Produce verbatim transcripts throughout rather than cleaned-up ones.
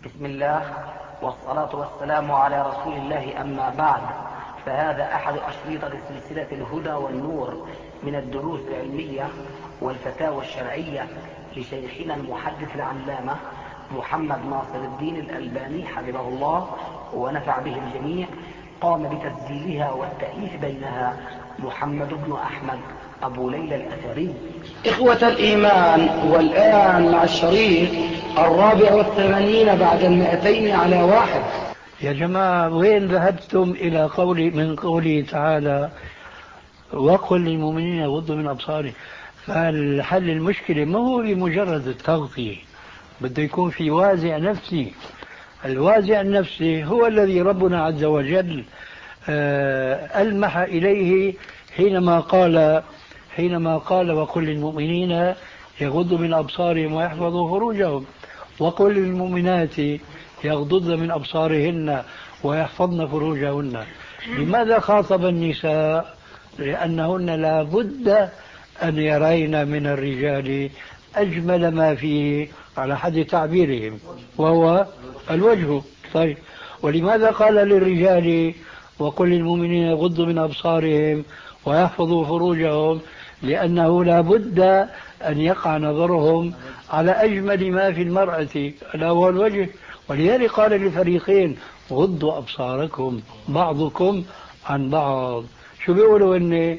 بسم الله والصلاة والسلام على رسول الله، أما بعد، فهذا أحد أشريطة سلسلة الهدى والنور من الدروس العلمية والفتاوى الشرعية لشيخنا المحدث العلامة محمد ناصر الدين الألباني حفظه الله ونفع به الجميع. قام بتسجيلها والتأليف بينها محمد بن أحمد أبو ليلى الأثري. إخوة الإيمان، والآن مع الشريط الرابع والثمانين بعد المئتين على واحد. يا جماعة، وين ذهبتم إلى قولي من قوله تعالى وقل للمؤمنين يغضوا من أبصارهم؟ فالحل المشكلة ما هو بمجرد التغطية، بده يكون في وازع نفسي. الوازع النفسي هو الذي ربنا عز وجل ألمح إليه حينما قال حينما قال وقل للمؤمنين يغضوا من أبصارهم ويحفظوا فروجهم، وقل للمؤمنات يغضضن من أبصارهن ويحفظن فروجهن. لماذا خاطب النساء؟ لأنهن لا بد أن يرين من الرجال أجمل ما فيه على حد تعبيرهم وهو الوجه. طيب، ولماذا قال للرجال وقل للمؤمنين يغضوا من أبصارهم ويحفظوا فروجهم؟ لأنه لا بد أن يقع نظرهم على أجمل ما في المرأة ألا هو الوجه. ولذلك قال للفريقين غضوا أبصاركم بعضكم عن بعض. شو بيقولوا؟ إن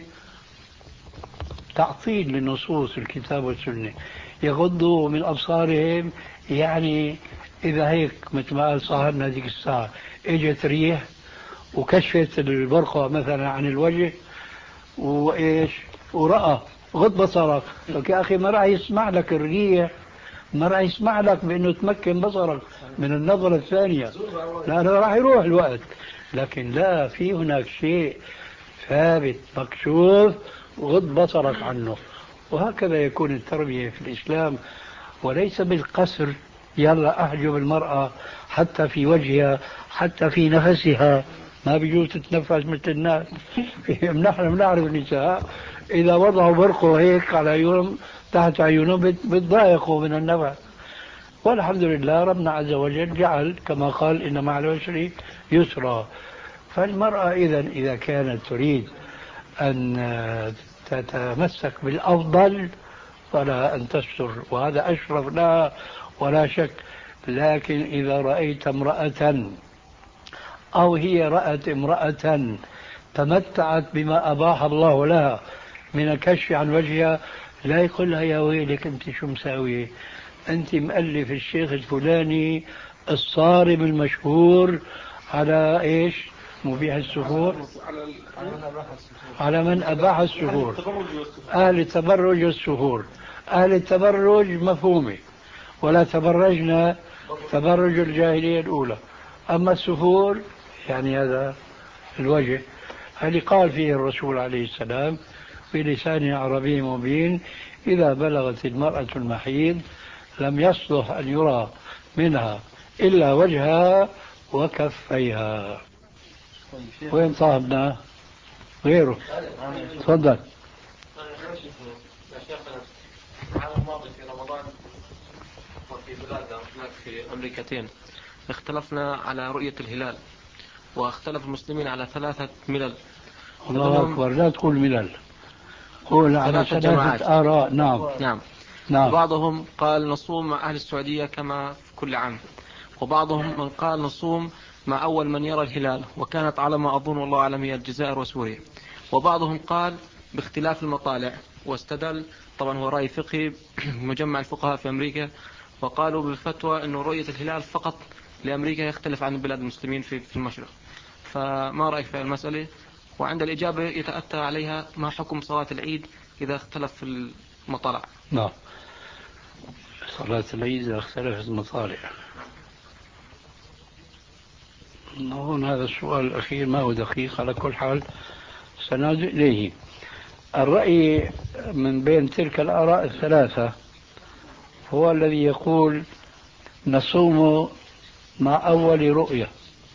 تعطيل لنصوص الكتاب والسنة. يغضوا من أبصارهم يعني إذا هيك مثل ما قال صاحبنا هذيك الساعة اجت ريح وكشفت البرقع مثلا عن الوجه وإيش ورأى غض بصرك، لك يا أخي ما راح يسمع لك الريح، ما راح يسمع لك بأنه تمكن بصرك من النظرة الثانية، لأنه راح يروح الوقت. لكن لا، في هناك شيء ثابت مكشوف غض بصرك عنه. وهكذا يكون التربية في الإسلام، وليس بالقسر يلا أحجب المرأة حتى في وجهها حتى في نفسها، ما بيجوز تتنفس مثل الناس. نحن بنعرف النساء إذا وضعوا برقوا هيك على عيونهم تحت عيونهم بتضايقوا من النفس. والحمد لله ربنا عز وجل جعل كما قال إن مع العسر يسرا. فالمرأة إذا إذا كانت تريد أن تتمسك بالأفضل فلا أن تستر، وهذا أشرف لها ولا شك. لكن إذا رأيت امرأة أو هي رأت امرأة تمتعت بما أباح الله لها من الكشف عن وجهها، لا يقول لها يا ويلك أنت شو مساوية، أنت مؤلف الشيخ الفلاني الصارم المشهور على إيش مبيح السفور، على من أباح السفور، أهل التبرج والسفور. أهل التبرج مفهومة، ولا تبرجنا تبرج الجاهلية الأولى. أما السفور يعني هذا الوجه اللي قال فيه الرسول عليه السلام بلسان عربي مبين إذا بلغت المرأة المحيض لم يصلح أن يرى منها إلا وجهها وكفيها. وين صاحبنا غيره؟ تفضل. العام الماضي في رمضان وفي بلادنا هناك في أمريكتين اختلفنا على رؤية الهلال، واختلف المسلمين على ثلاثة ملل. الله أكبر، لا تقول ملل، قول على ثلاثة ثلاثة جماعات. آراء. نعم نعم نعم. وبعضهم قال نصوم مع أهل السعودية كما في كل عام، وبعضهم من قال نصوم مع أول من يرى الهلال، وكانت على ما أظن والله أعلم هي الجزائر وسوريا. وبعضهم قال باختلاف المطالع، واستدل طبعا هو رأي فقهي مجمع الفقهاء في أمريكا، وقالوا بالفتوى أنه رؤية الهلال فقط لأمريكا يختلف عن بلاد المسلمين في المشرق. فما رأيك في المسألة؟ وعند الإجابة يتأتى عليها ما حكم صلاة العيد إذا اختلف في المطالع؟ نعم، صلاة العيد إذا اختلفت المطالع. هون هذا السؤال الأخير ما هو دقيق، على كل حال سنعود إليه. الرأي من بين تلك الآراء الثلاثة هو الذي يقول نصوم مع أول رؤية،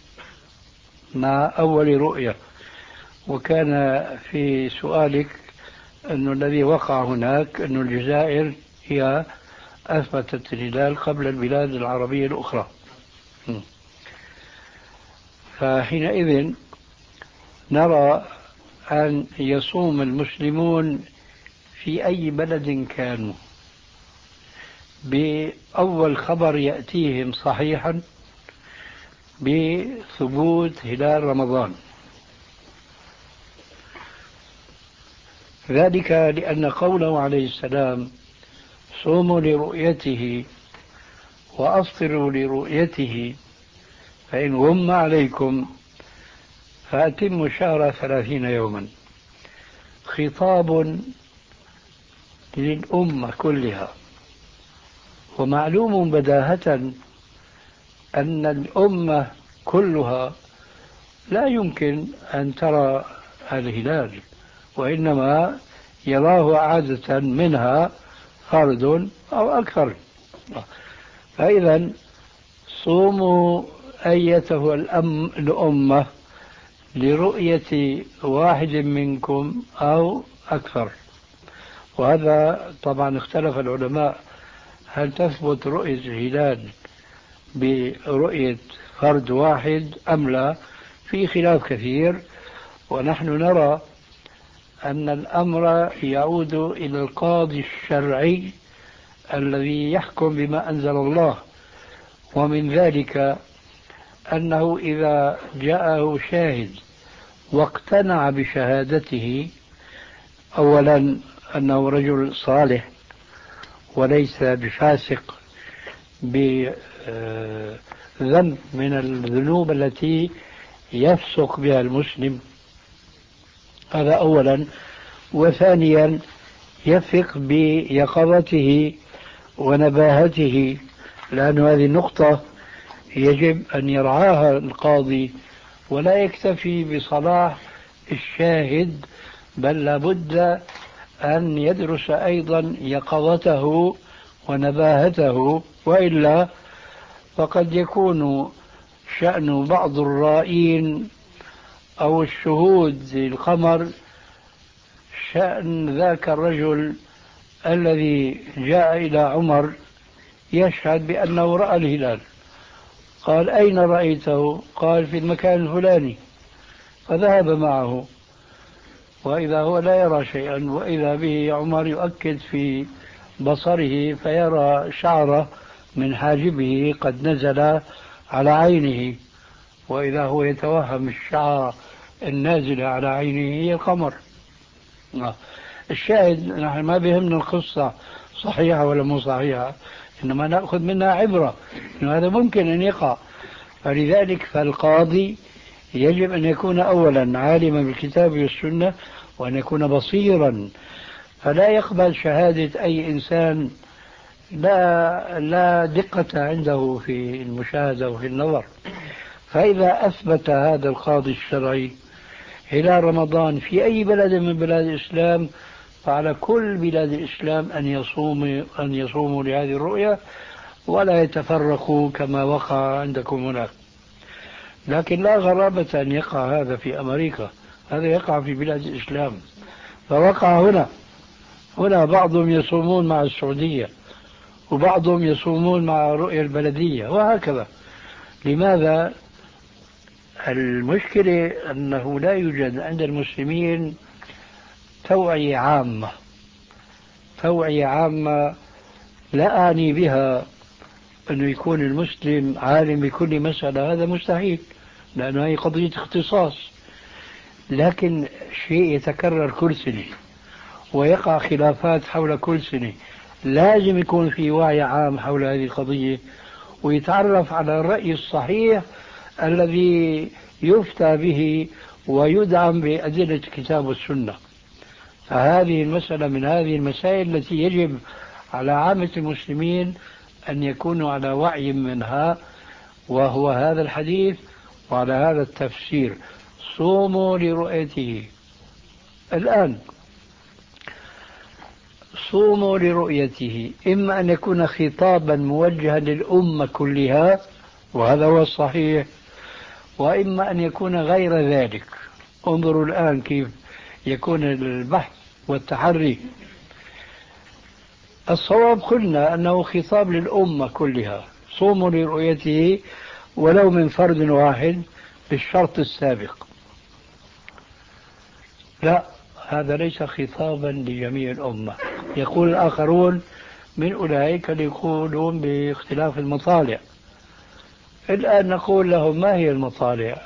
مع أول رؤية. وكان في سؤالك أنه الذي وقع هناك أن الجزائر هي أثبتت الهلال قبل البلاد العربية الأخرى. فحينئذ نرى أن يصوم المسلمون في أي بلد كانوا بأول خبر يأتيهم صحيحا بثبوت هلال رمضان، ذلك لأن قوله عليه السلام صوموا لرؤيته وأفطروا لرؤيته فإن غم عليكم فأتموا الشهر ثلاثين يوما، خطاب للأمة كلها. ومعلوم بداهة أن الأمة كلها لا يمكن أن ترى الهلال، وإنما يراه عادة منها فرد أو أكثر. فإذا صوموا أيته الأم الأمة لرؤية واحد منكم أو أكثر. وهذا طبعا اختلف العلماء هل تثبت رؤية الهلال برؤية فرد واحد أم لا، في خلاف كثير. ونحن نرى أن الأمر يعود إلى القاضي الشرعي الذي يحكم بما أنزل الله، ومن ذلك أنه إذا جاءه شاهد واقتنع بشهادته، أولا أنه رجل صالح وليس بفاسق بذنب من الذنوب التي يفسق بها المسلم، هذا أولا. وثانيا يثق بيقظته ونباهته، لأن هذه النقطة يجب أن يرعاها القاضي، ولا يكتفي بصلاح الشاهد، بل لابد أن يدرس أيضا يقظته ونباهته، وإلا فقد يكون شأن بعض الرائين أو الشهود القمر شأن ذاك الرجل الذي جاء إلى عمر يشهد بأنه رأى الهلال. قال أين رأيته؟ قال في المكان الفلاني، فذهب معه، وإذا هو لا يرى شيئا، وإذا به عمر يؤكد في بصره فيرى شعره من حاجبه قد نزل على عينه، وإذا هو يتوهم الشعر النازل على عينه هي القمر. الشاهد نحن ما بهمنا القصة صحيحة ولا مو صحيحة، إنما نأخذ منها عبرة إنه هذا ممكن أن يقع. فلذلك فالقاضي يجب أن يكون أولا عالما بالكتاب والسنة، وأن يكون بصيرا، فلا يقبل شهادة أي إنسان لا لا دقة عنده في المشاهدة وفي النظر. فإذا أثبت هذا القاضي الشرعي هلال رمضان في أي بلد من بلاد الإسلام، فعلى كل بلاد الإسلام أن يصوموا أن يصوموا لهذه الرؤية ولا يتفرقوا كما وقع عندكم هناك. لكن لا غرابة أن يقع هذا في أمريكا، هذا يقع في بلاد الإسلام، فوقع هنا. هنا بعضهم يصومون مع السعودية، وبعضهم يصومون مع رؤية البلدية، وهكذا. لماذا؟ المشكلة أنه لا يوجد عند المسلمين توعية عامة. توعية عامة لا أعني بها أنه يكون المسلم عالم بكل مسألة، هذا مستحيل، لأنه هي قضية اختصاص. لكن شيء يتكرر كل سنة ويقع خلافات حول كل سنة، لازم يكون في وعي عام حول هذه القضية، ويتعرف على الرأي الصحيح الذي يفتى به ويدعم بأدلة الكتاب والسنة. فهذه المسألة من هذه المسائل التي يجب على عامة المسلمين أن يكونوا على وعي منها، وهو هذا الحديث وعلى هذا التفسير: صوموا لرؤيته. الآن صوموا لرؤيته إما أن يكون خطابا موجها للأمة كلها، وهذا هو الصحيح، وإما أن يكون غير ذلك. انظروا الآن كيف يكون البحث والتحري. الصواب قلنا أنه خطاب للأمة كلها، صوموا لرؤيته ولو من فرد واحد بالشرط السابق. لا، هذا ليس خطابا لجميع الأمة. يقول الآخرون من أولئك اللي يقولون باختلاف المطالع. الآن نقول لهم ما هي المطالع؟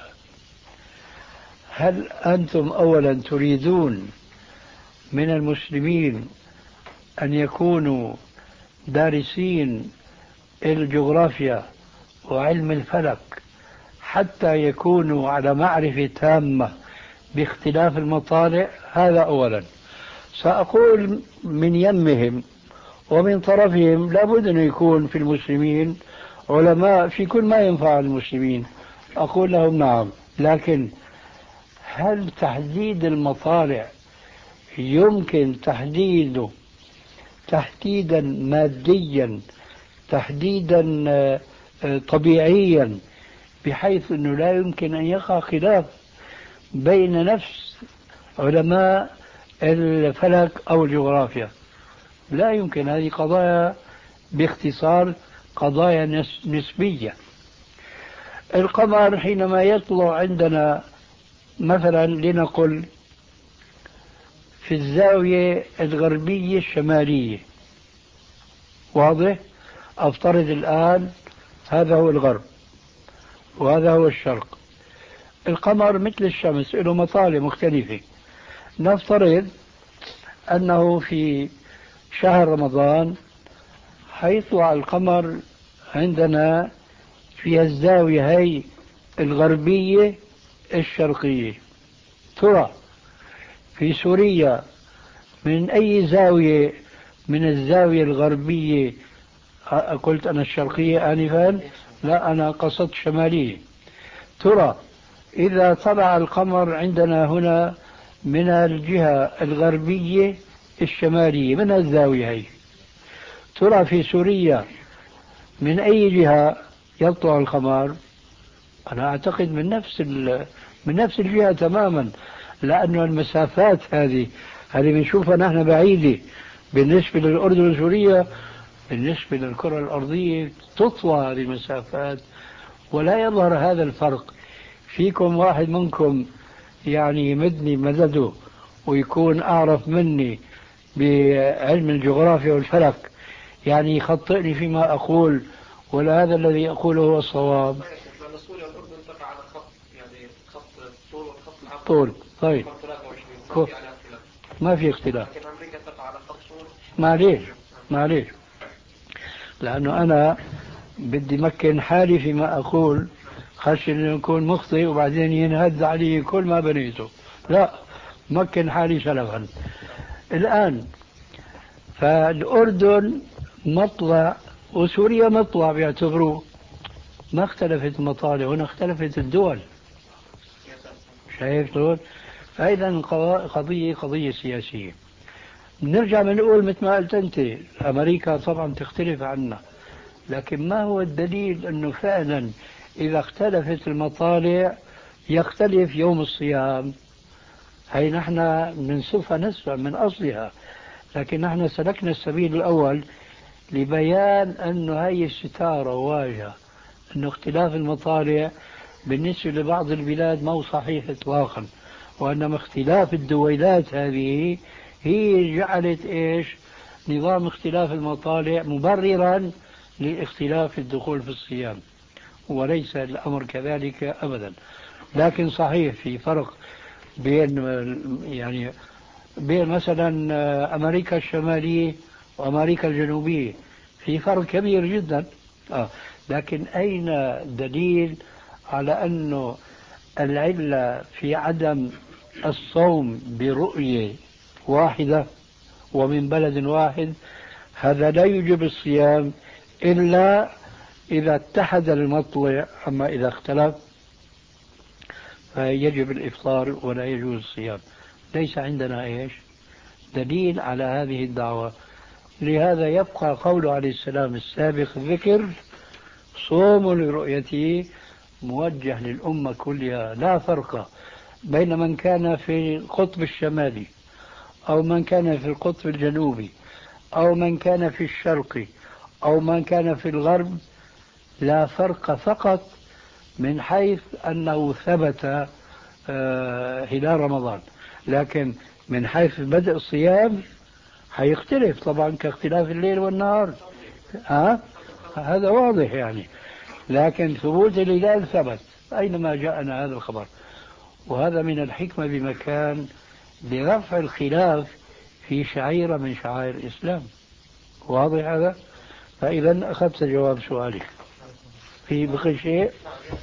هل أنتم أولا تريدون من المسلمين أن يكونوا دارسين الجغرافيا وعلم الفلك حتى يكونوا على معرفة تامة باختلاف المطالع؟ هذا أولا. سأقول من يمهم ومن طرفهم لابد أن يكون في المسلمين علماء في كل ما ينفع المسلمين. أقول لهم نعم، لكن هل تحديد المطالع يمكن تحديده تحديدا ماديا، تحديدا طبيعيا، بحيث أنه لا يمكن أن يقع خلاف بين نفس علماء الفلك أو الجغرافيا؟ لا يمكن. هذه قضايا باختصار قضايا نسبية. القمر حينما يطلع عندنا مثلا لنقل في الزاوية الغربية الشمالية، واضح؟ أفترض الآن هذا هو الغرب وهذا هو الشرق. القمر مثل الشمس له مطالع مختلفة. نفترض أنه في شهر رمضان حيطلع القمر عندنا في الزاوية هي الغربية الشرقية. ترى في سوريا من أي زاوية من الزاوية الغربية؟ قلت أنا الشرقية آنفا، لا أنا قصدت شمالية. ترى إذا طلع القمر عندنا هنا من الجهة الغربية الشمالية من الزاوية هي، ترى في سوريا من أي جهة يطلع القمر؟ أنا أعتقد من نفس من نفس الجهة تماما، لأن المسافات هذه هذه بنشوفها نحن بعيدة بالنسبة للأردن وسوريا، بالنسبة للكرة الأرضية تطوى هذه المسافات ولا يظهر هذا الفرق. فيكم واحد منكم يعني يمدني مدده ويكون أعرف مني بعلم الجغرافيا والفلك، يعني يخطئني فيما أقول، ولا هذا الذي أقوله هو الصواب؟ لأن سوريا والأردن تقع على خط، يعني خط طول وخط العرض. طول. طيب ما في ما في اختلاف. لكن أمريكا تقع على خط طول. معليش معليش، لأنه أنا بدي مكن حالي فيما أقول، خشي أن يكون مخطئ وبعدين ينهد علي كل ما بنيته. لا، مكن حالي سلفا. الآن فالأردن مطلع وسوريا مطلع بيعتبروه، ما اختلفت المطالع، هنا اختلفت الدول. شايف دول؟ فإذا قضية قضية سياسية. نرجع بنقول مثل ما قلت أنت، أمريكا طبعا تختلف عنا، لكن ما هو الدليل أنه فعلا إذا اختلفت المطالع يختلف يوم الصيام؟ هي نحن ننسفها نسفا من أصلها، لكن نحن سلكنا السبيل الأول لبيان أنه هي الستارة واجهة، أنه اختلاف المطالع بالنسبة لبعض البلاد ما هو صحيح إطلاقا، وأنما اختلاف الدويلات هذه هي جعلت إيش نظام اختلاف المطالع مبررا لاختلاف الدخول في الصيام، وليس الأمر كذلك أبدا. لكن صحيح في فرق بين يعني بين مثلا أمريكا الشمالية وأمريكا الجنوبية، في فرق كبير جدا. آه. لكن أين دليل على أنه العلة في عدم الصوم برؤية واحدة ومن بلد واحد؟ هذا لا يوجب الصيام إلا إذا اتحد المطلع، أما إذا اختلف فيجب الإفطار ولا يجوز الصيام. ليس عندنا إيش دليل على هذه الدعوة. لهذا يبقى قوله عليه السلام السابق ذكر صوم لرؤيته موجه للأمة كلها، لا فرق بين من كان في القطب الشمالي أو من كان في القطب الجنوبي أو من كان في الشرق أو من كان في الغرب، لا فرق، فقط من حيث أنه ثبت آه هلال رمضان، لكن من حيث بدء الصيام حيختلف طبعا كاختلاف الليل والنهار. ها؟ هذا واضح يعني، لكن ثبوت الهلال ثبت أينما جاءنا هذا الخبر، وهذا من الحكمة بمكان لرفع الخلاف في شعيرة من شعائر الإسلام. واضح هذا؟ فإذا أخذت جواب سؤالك. في بقي شيء؟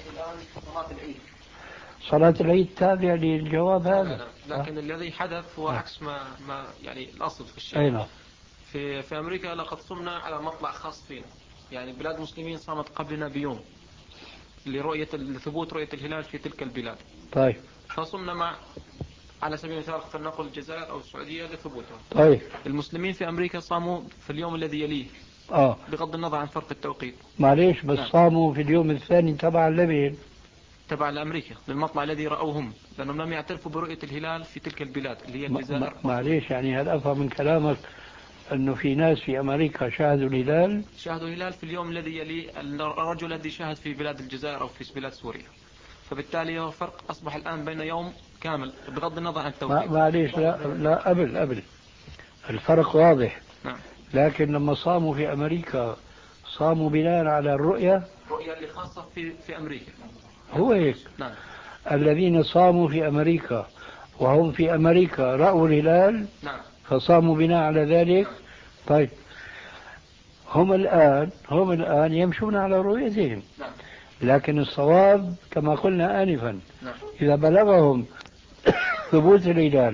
صلاة العيد تابع للجواب هذا. لكن أه؟ الذي حدث هو عكس ما, ما يعني الأصل في الشيء. أين؟ في في أمريكا لقد صمنا على مطلع خاص فينا، يعني بلاد المسلمين صامت قبلنا بيوم لرؤية لثبوت رؤية الهلال في تلك البلاد. طيب. فصمنا مع على سبيل المثال فلنقل الجزائر أو السعودية لثبوتها. طيب. المسلمين في أمريكا صاموا في اليوم الذي يليه. آه. بغض النظر عن فرق التوقيت. معليش بس نعم. صاموا في اليوم الثاني تبع لمين؟ تبع لأمريكا للمطلع الذي رأوه هم، لأنهم لم يعترفوا برؤية الهلال في تلك البلاد اللي هي الجزائر. معليش يعني هل أفهم من كلامك أنه في ناس في أمريكا شاهدوا الهلال؟ شاهدوا الهلال في اليوم الذي يلي الرجل الذي شاهد في بلاد الجزائر أو في بلاد سوريا، فبالتالي هو فرق أصبح الآن بين يوم كامل بغض النظر عن التوقيت. معليش لا لا قبل قبل الفرق واضح. نعم. لكن لما صاموا في أمريكا صاموا بناء على الرؤية، الرؤية اللي خاصة في في أمريكا. هو هيك. نعم. الذين صاموا في أمريكا وهم في أمريكا رأوا الهلال. نعم. فصاموا بناء على ذلك. نعم. طيب هم الآن هم الآن يمشون على رؤيتهم. نعم. لكن الصواب كما قلنا آنفا. نعم. إذا بلغهم ثبوت الهلال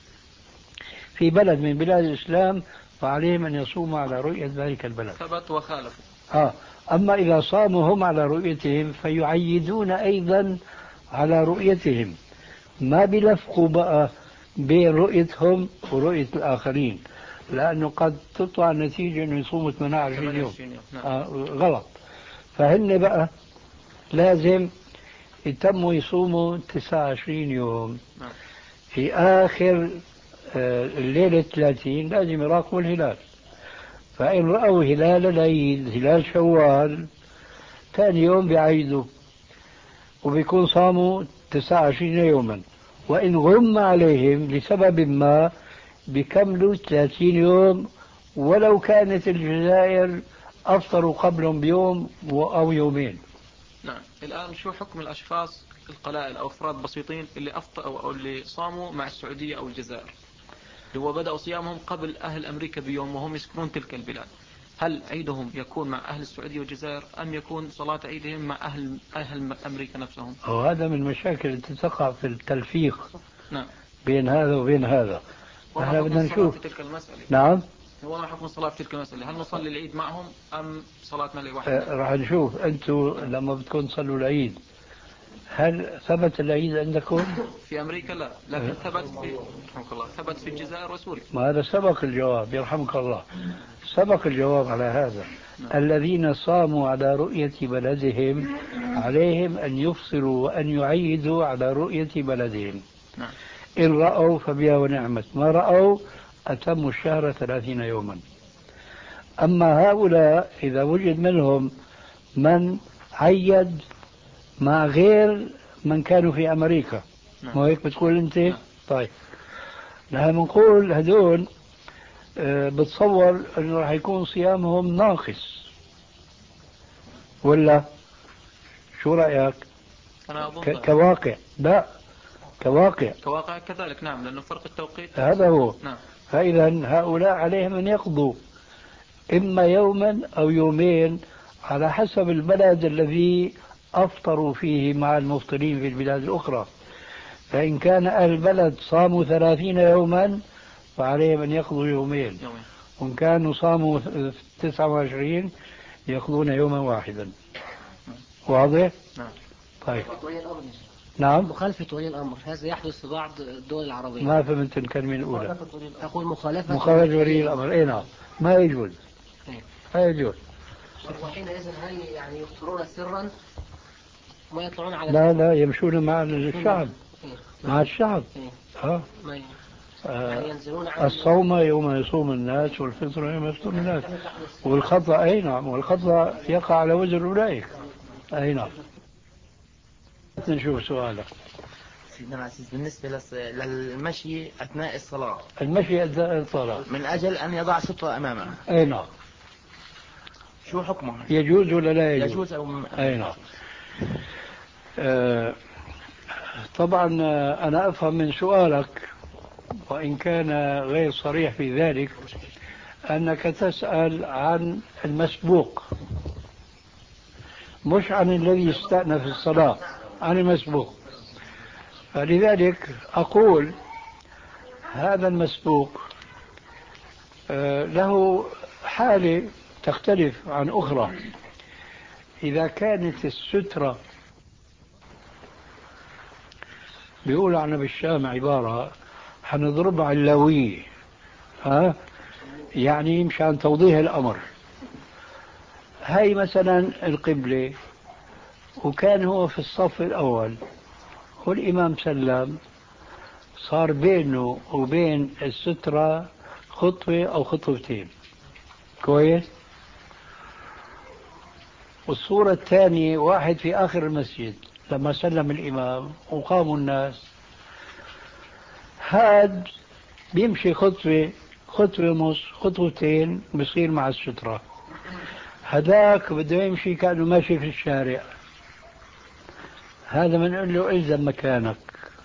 في بلد من بلاد الإسلام فعليهم أن يصوموا على رؤية ذلك البلد. ثبت وخالفوا. آه. أما إذا صاموا هم على رؤيتهم فيعيدون أيضا على رؤيتهم، ما بلفقوا بقى بين رؤيتهم ورؤية الآخرين، لأنه قد تطلع النتيجة أنه يصوموا ثمانية وعشرين يوم. نعم. آه غلط. فهن بقى لازم يتموا يصوموا تسعة وعشرين يوم. نعم. في آخر آه الليلة الثلاثين لازم يراقبوا الهلال، فإن رأوا هلال العيد هلال شوال ثاني يوم بيعيدوا وبيكون صاموا تسعة وعشرين يوما، وإن غم عليهم لسبب ما بيكملوا ثلاثين يوم ولو كانت الجزائر أفطروا قبلهم بيوم أو يومين. نعم. الآن شو حكم الأشخاص القلائل أو أفراد بسيطين اللي أفطروا أو اللي صاموا مع السعودية أو الجزائر اللي هو بدأوا صيامهم قبل أهل أمريكا بيوم وهم يسكنون تلك البلاد؟ هل عيدهم يكون مع أهل السعودية والجزائر أم يكون صلاة عيدهم مع أهل أهل أمريكا نفسهم؟ وهذا من المشاكل التي تقع في التلفيق. نعم. بين هذا وبين هذا. احنا بدنا نشوف في تلك المسألة. نعم. هو ما حكم الصلاة في تلك المسألة؟ هل نصلي العيد معهم أم صلاتنا لوحدنا؟ أه راح نشوف. أنتم لما بدكم تصلوا العيد هل ثبت العيد عندكم؟ في أمريكا لا، لكن ثبت في رحمك الله ثبت في الجزائر وسوريا. ما هذا سبق الجواب يرحمك الله، سبق الجواب على هذا. نعم. الذين صاموا على رؤية بلدهم عليهم أن يفصلوا وأن يعيدوا على رؤية بلدهم. نعم. إن رأوا فبها ونعمت، ما رأوا أتموا الشهر ثلاثين يوما. أما هؤلاء إذا وجد منهم من عيد مع غير من كانوا في أمريكا. نعم. ما هيك بتقول أنت؟ نعم. طيب نحن بنقول هدول أه بتصور أنه راح يكون صيامهم ناقص ولا شو رأيك؟ أنا أظن ك- كواقع لا كواقع كواقع كذلك. نعم، لأنه فرق التوقيت هذا هو. نعم. فإذا هؤلاء عليهم أن يقضوا إما يوما أو يومين على حسب البلد الذي أفطروا فيه مع المفطرين في البلاد الأخرى. فإن كان أهل البلد صاموا ثلاثين يوما فعليهم أن يقضوا يومين، يومين. وإن كانوا صاموا تسعة وعشرين يقضون يوما واحدا. واضح؟ نعم. طيب. نعم. مخالفة ولي الأمر هذا يحدث في بعض الدول العربية. ما فهمت الكلمة الأولى. أقول مخالفة مخالفة ولي الأمر. إيه نعم ما يجوز. ما يجوز. وحينئذ هل يعني يفطرون سرا ما يطلعون على لا لا يمشون مع الشعب. مع الشعب. ها. يعني ينزلون على الصوم يوم يصوم الناس والفطر يوم يفطر الناس. والخطأ أي نعم، والخطأ يقع على وزر أولئك. أي نعم. نشوف سؤالك. سيدنا العزيز، بالنسبة للص- للمشي أثناء الصلاة، المشي أثناء الصلاة من أجل أن يضع سترة أمامه، أي نعم، شو حكمه؟ يجوز ولا لا يجوز؟ يجوز أو م... أي نعم. آه طبعا آه، أنا أفهم من سؤالك وإن كان غير صريح في ذلك أنك تسأل عن المسبوق، مش عن الذي استأنف الصلاة، عن المسبوق. فلذلك أقول هذا المسبوق آه، له حالة تختلف عن أخرى. إذا كانت السترة، بيقول عنا بالشام عبارة حنضربها علوية، ها يعني مشان توضيح الأمر. هاي مثلا القبلة، وكان هو في الصف الأول والإمام سلم، صار بينه وبين السترة خطوة أو خطوتين، كويس. والصورة الثانية واحد في آخر المسجد لما سلم الإمام وقاموا الناس، هاد بيمشي خطوة خطوة ونص خطوتين بصير مع السترة، هذاك بده يمشي كأنه ماشي في الشارع. هذا بنقول له إلزم مكانك.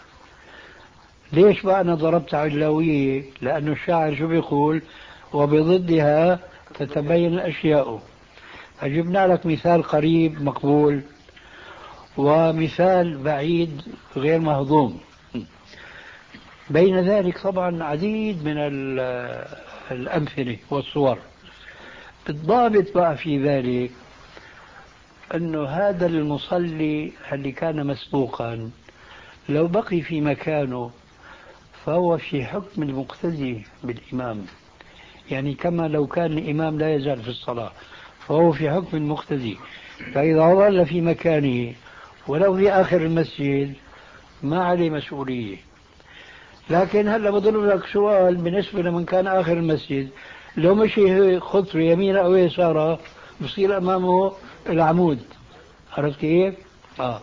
ليش بقى أنا ضربت علوية؟ لأنه الشاعر شو بيقول؟ وبضدها تتبين الأشياء. فجبنا لك مثال قريب مقبول ومثال بعيد غير مهضوم. بين ذلك طبعا عديد من الأمثلة والصور. الضابط بقى في ذلك أنه هذا المصلي اللي كان مسبوقا لو بقي في مكانه فهو في حكم المقتدي بالإمام، يعني كما لو كان الإمام لا يزال في الصلاة فهو في حكم المقتدي. فإذا ظل في مكانه ولو في آخر المسجد ما عليه مسؤولية. لكن هلا بضرب لك سؤال بالنسبة لمن كان آخر المسجد، لو مشي خطوة يمين أو يسارة بصير أمامه العمود، عرفت كيف؟ آه.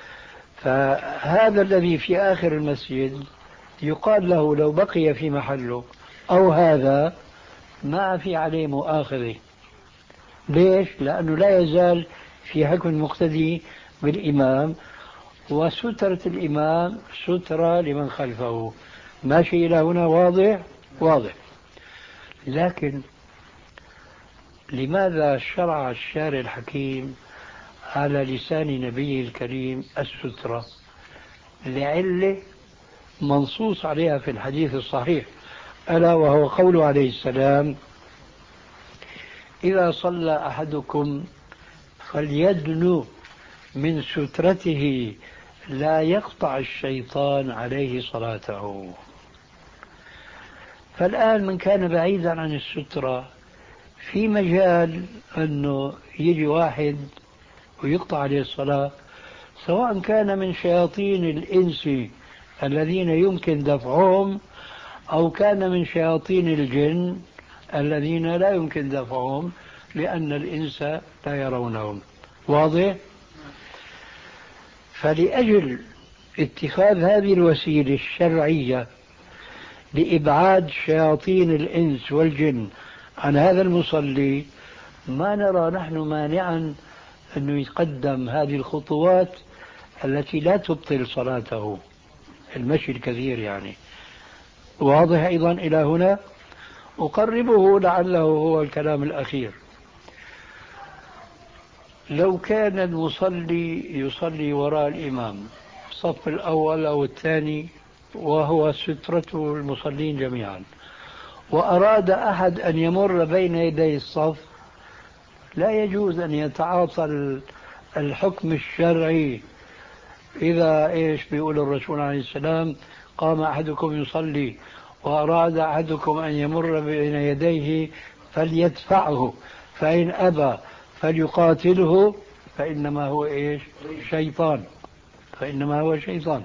فهذا الذي في آخر المسجد يقال له لو بقي في محله أو هذا ما في عليه مؤاخذة. ليش؟ لأنه لا يزال في حكم المقتدي بالإمام، وسترة الإمام سترة لمن خلفه. ماشي إلى هنا واضح؟ واضح. لكن لماذا شرع الشارع الحكيم على لسان نبيه الكريم السترة؟ لعلة منصوص عليها في الحديث الصحيح، ألا وهو قوله عليه السلام: إذا صلى أحدكم فليدنو من سترته لا يقطع الشيطان عليه صلاته. فالآن من كان بعيدا عن السترة في مجال أنه يجي واحد ويقطع عليه الصلاة، سواء كان من شياطين الإنس الذين يمكن دفعهم أو كان من شياطين الجن الذين لا يمكن دفعهم لأن الإنس لا يرونهم. واضح؟ فلأجل اتخاذ هذه الوسيلة الشرعية لإبعاد شياطين الإنس والجن عن هذا المصلي، ما نرى نحن مانعا أنه يقدم هذه الخطوات التي لا تبطل صلاته، المشي الكثير يعني. واضح أيضا إلى هنا؟ أقربه لعله هو الكلام الأخير. لو كان المصلي يصلي وراء الإمام الصف الأول أو الثاني وهو سترته المصلين جميعا، وأراد أحد أن يمر بين يدي الصف، لا يجوز أن يتعاطى الحكم الشرعي. إذا إيش بيقول الرسول عليه السلام: قام أحدكم يصلي وأراد أحدكم أن يمر بين يديه فليدفعه، فإن أبى فليقاتله، فإنما هو إيش؟ شيطان، فإنما هو شيطان.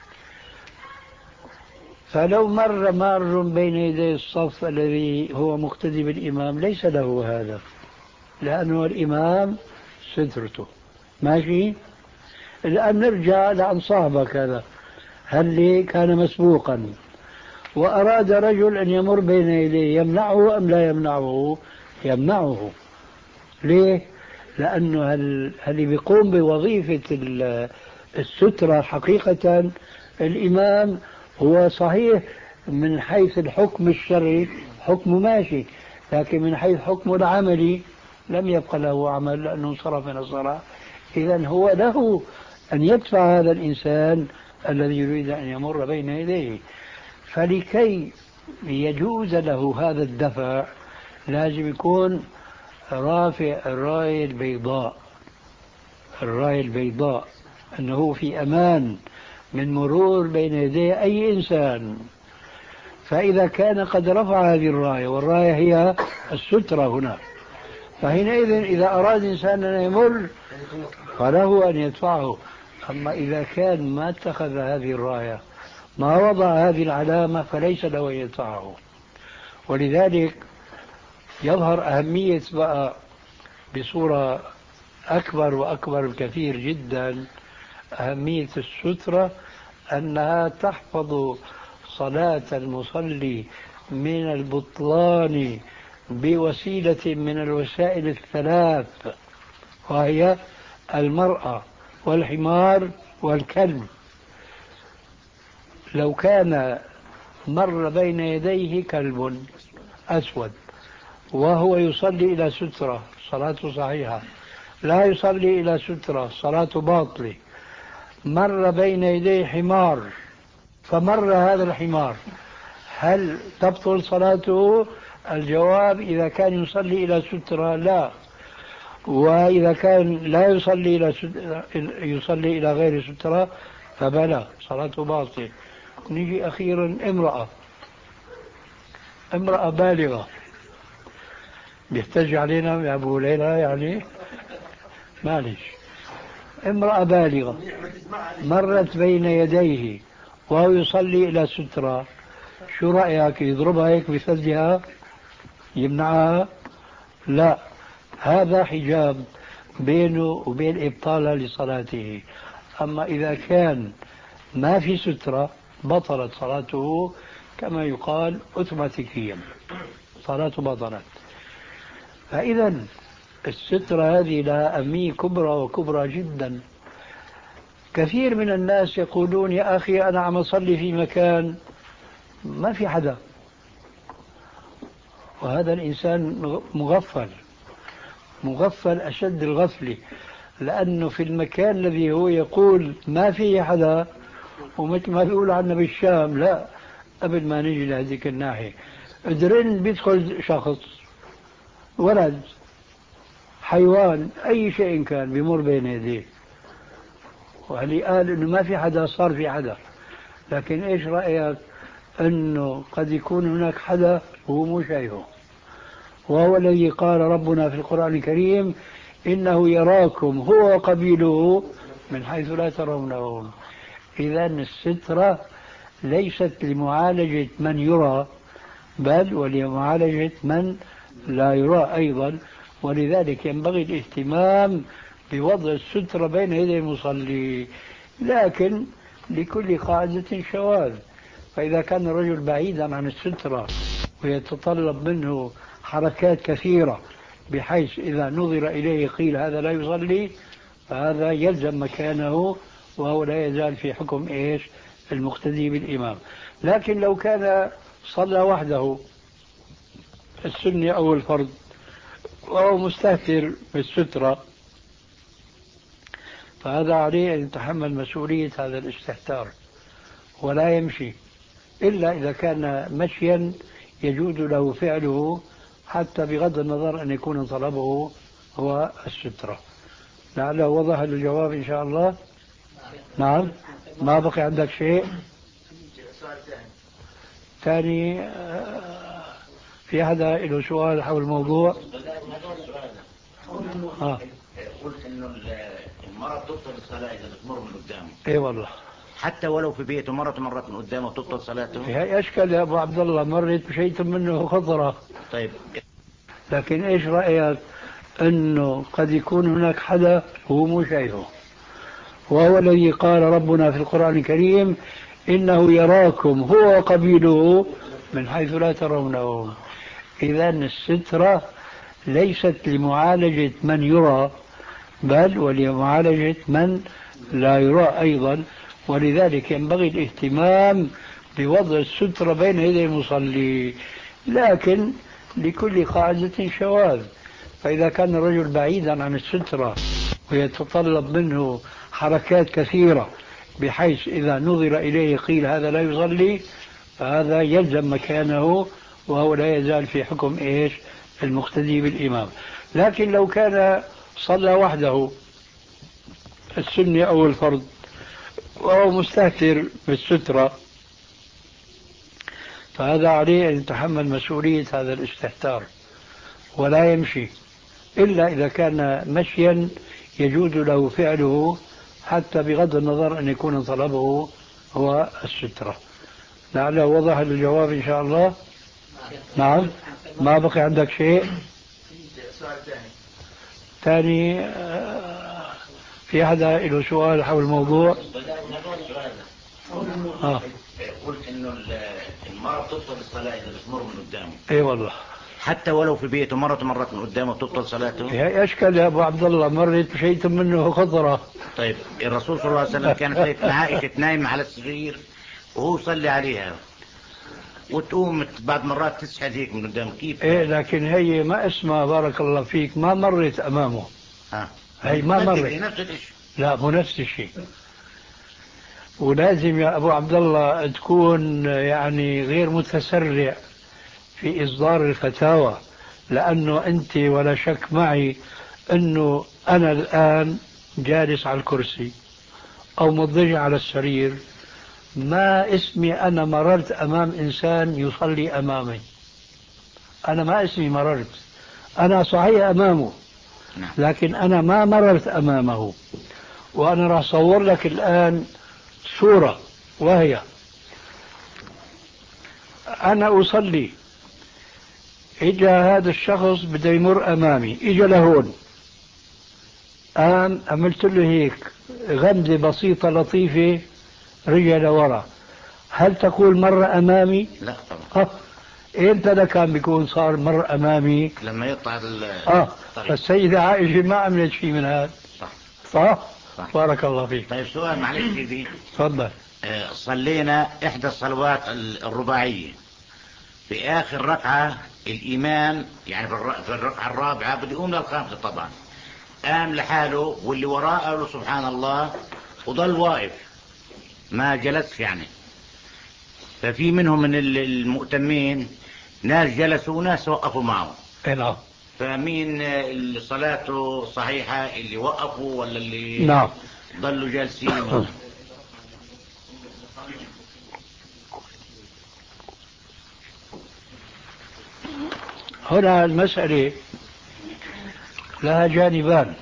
فلو مر مار بين يدي الصف الذي هو مقتدي بالإمام ليس له هذا، لأنه الإمام سترته. ماشي؟ الآن نرجع لعن صاحبك هذا، هل لي كان مسبوقا وأراد رجل أن يمر بين يديه يمنعه أم لا يمنعه؟ يمنعه. ليه؟ لأنه هل هل بيقوم بوظيفة السترة حقيقة الإمام، هو صحيح من حيث الحكم الشرعي حكمه ماشي، لكن من حيث حكمه العملي لم يبقى له عمل لأنه انصرف من الصلاة. إذن هو له أن يدفع هذا الإنسان الذي يريد أن يمر بين يديه. فلكي يجوز له هذا الدفع لازم يكون رافع الراية البيضاء، الراية البيضاء أنه في أمان من مرور بين يدي أي إنسان. فإذا كان قد رفع هذه الراية، والراية هي السترة هنا، فحينئذ إذا أراد إنسان أن يمر فله أن يدفعه. أما إذا كان ما اتخذ هذه الراية، ما وضع هذه العلامة، فليس له أن يدفعه. ولذلك يظهر أهمية بقى بصورة أكبر وأكبر بكثير جدا أهمية السترة، أنها تحفظ صلاة المصلي من البطلان بوسيلة من الوسائل الثلاث، وهي المرأة والحمار والكلب. لو كان مر بين يديه كلب أسود وهو يصلي إلى سترة صلاته صحيحة، لا يصلي إلى سترة صلاته باطلة. مر بين يديه حمار فمر هذا الحمار، هل تبطل صلاته؟ الجواب إذا كان يصلي إلى سترة لا، وإذا كان لا يصلي إلى يصلي إلى غير سترة فبلا صلاته باطلة. نيجي أخيرا امرأة امرأة بالغة، بيحتج علينا يا أبو ليلى يعني معلش، امرأة بالغة مرت بين يديه وهو يصلي إلى سترة، شو رأيك؟ يضربها هيك بثلجها يمنعها؟ لا، هذا حجاب بينه وبين إبطالها لصلاته. أما إذا كان ما في سترة بطلت صلاته كما يقال أوتوماتيكيا، صلاته بطلت. فإذا السترة هذه لها أهمية كبرى وكبرى جدا. كثير من الناس يقولون يا أخي أنا عم أصلي في مكان ما في حدا، وهذا الإنسان مغفل مغفل أشد الغفلة، لأنه في المكان الذي هو يقول ما فيه حدا، ومثل ما بيقول عنا بالشام لا، قبل ما نجي لهذيك الناحية ادرن بيدخل شخص ولد حيوان أي شيء كان بيمر بين يديه، وعلي قال إنه ما في حدا صار في حدا. لكن إيش رأيك أنه قد يكون هناك حدا وهو مو شايفه، وهو الذي قال ربنا في القرآن الكريم إنه يراكم هو وقبيله من حيث لا ترونهم. إذا السترة ليست لمعالجة من يرى بل ولمعالجة من لا يرى أيضا. ولذلك ينبغي الاهتمام بوضع السترة بين يدي المصلي، لكن لكل قاعدة شواذ. فإذا كان الرجل بعيدا عن السترة ويتطلب منه حركات كثيرة بحيث إذا نظر إليه قيل هذا لا يصلي، فهذا يلزم مكانه وهو لا يزال في حكم إيش؟ المقتدي بالإمام. لكن لو كان صلى وحده السنة أو الفرض وهو مستهتر بالسترة، فهذا عليه أن يتحمل مسؤولية هذا الاستهتار ولا يمشي إلا إذا كان مشيا يجوز له فعله، حتى بغض النظر أن يكون طلبه هو السترة. لعله وضح الجواب إن شاء الله. نعم، ما بقي عندك شيء ثاني؟ في حدا له سؤال حول الموضوع؟ آه. قلت انه المرأة تبطل الصلاة اذا بتمر من قدامه. اي والله، حتى ولو في بيته مرت مرت من قدامه تبطل صلاته. هي اشكال يا ابو عبد الله، مرت بشيء منه خضرة. طيب، لكن ايش رأيك انه قد يكون هناك حدا هو مو شايفه، وهو الذي قال ربنا في القرآن الكريم إنه يراكم هو وقبيله من حيث لا ترونهم. إذا السترة ليست لمعالجة من يرى بل ولمعالجة من لا يرى أيضا، ولذلك ينبغي الاهتمام بوضع السترة بين يدي المصلي، لكن لكل قاعدة شواذ. فإذا كان الرجل بعيدا عن السترة ويتطلب منه حركات كثيرة بحيث إذا نظر إليه قيل هذا لا يصلي، فهذا يلزم مكانه وهو لا يزال في حكم إيش؟ المقتدي بالإمام. لكن لو كان صلى وحده السنة أو الفرض وهو مستهتر بالسترة، فهذا عليه أن يتحمل مسؤولية هذا الاستهتار ولا يمشي إلا إذا كان مشيا يجوز له فعله حتى بغض النظر أن يكون طلبه هو السترة. لعله وضح الجواب إن شاء الله. نعم، ما بقي عندك شيء ثاني؟ في حدا له سؤال حول الموضوع؟ آه. قلت انه المرأة تبطل الصلاة اذا بتمر من قدامه. اي والله، حتى ولو في بيته مرة مرت من قدامه تبطل صلاته. هي اشكال يا ابو عبد الله، مرت شيء منه خطرة. طيب الرسول صلى الله عليه وسلم كان سيدنا عائشة نايمة على السرير وهو يصلي عليها وتقوم بعد مرات تسحب هيك من قدام، كيف؟ ايه لكن هي ما اسمها بارك الله فيك ما مرت امامه. ها هي ما مرت نفس الشيء. لا مو نفس الشيء. ولازم يا ابو عبد الله تكون يعني غير متسرع في اصدار الفتاوى، لانه انت ولا شك معي انه انا الان جالس على الكرسي او مضطجع على السرير، ما اسمي أنا مررت أمام إنسان يصلي أمامي. أنا ما اسمي مررت، أنا صحيح أمامه لكن أنا ما مررت أمامه. وأنا راح أصور لك الآن صورة، وهي أنا أصلي، إجا هذا الشخص بده يمر أمامي، إجا لهون، قام عملت له هيك غمزة بسيطة لطيفة رجع لورا، هل تقول مر أمامي؟ لا طبعا. إمتى ده كان بيكون صار مر أمامي؟ لما يطلع اه فالسيدة عائشة ما عملت شيء من هذا. صح صح؟ صح. بارك الله فيك. طيب سؤال معلش سيدي. تفضل. آه صلينا إحدى الصلوات الرباعية، في آخر ركعة الإمام يعني في الركعة الرابعة بده يقوم للخامسة طبعا، قام لحاله واللي وراه قالوا سبحان الله وضل واقف ما جلس يعني. ففي منهم من المؤتمين ناس جلسوا وناس وقفوا معه. نعم. فمين اللي صلاته صحيحة، اللي وقفوا ولا اللي نعم ضلوا جالسين؟ هنا المسألة لها جانبان.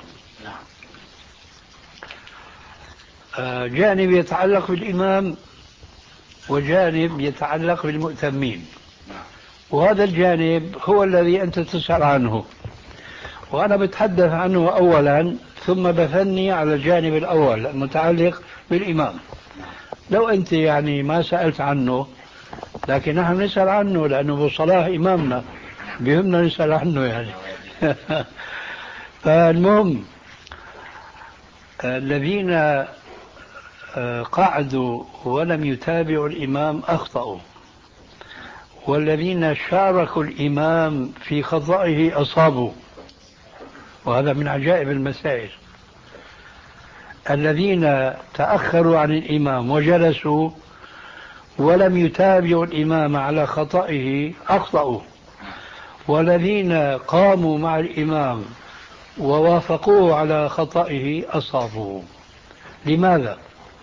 جانب يتعلق بالإمام وجانب يتعلق بالمؤتمين، وهذا الجانب هو الذي أنت تسأل عنه، وأنا بتحدث عنه أولا ثم بثني على الجانب الأول المتعلق بالإمام. لو أنت يعني ما سألت عنه، لكن نحن نسأل عنه لأنه أبو صلاح إمامنا بهمنا نسأل عنه يعني. فالمهم الذين قعدوا ولم يتابعوا الإمام أخطأوا، والذين شاركوا الإمام في خطئه أصابوا، وهذا من عجائب المسائل. الذين تأخروا عن الإمام وجلسوا ولم يتابعوا الإمام على خطئه أخطأوا، والذين قاموا مع الإمام ووافقوه على خطئه أصابوا. لماذا؟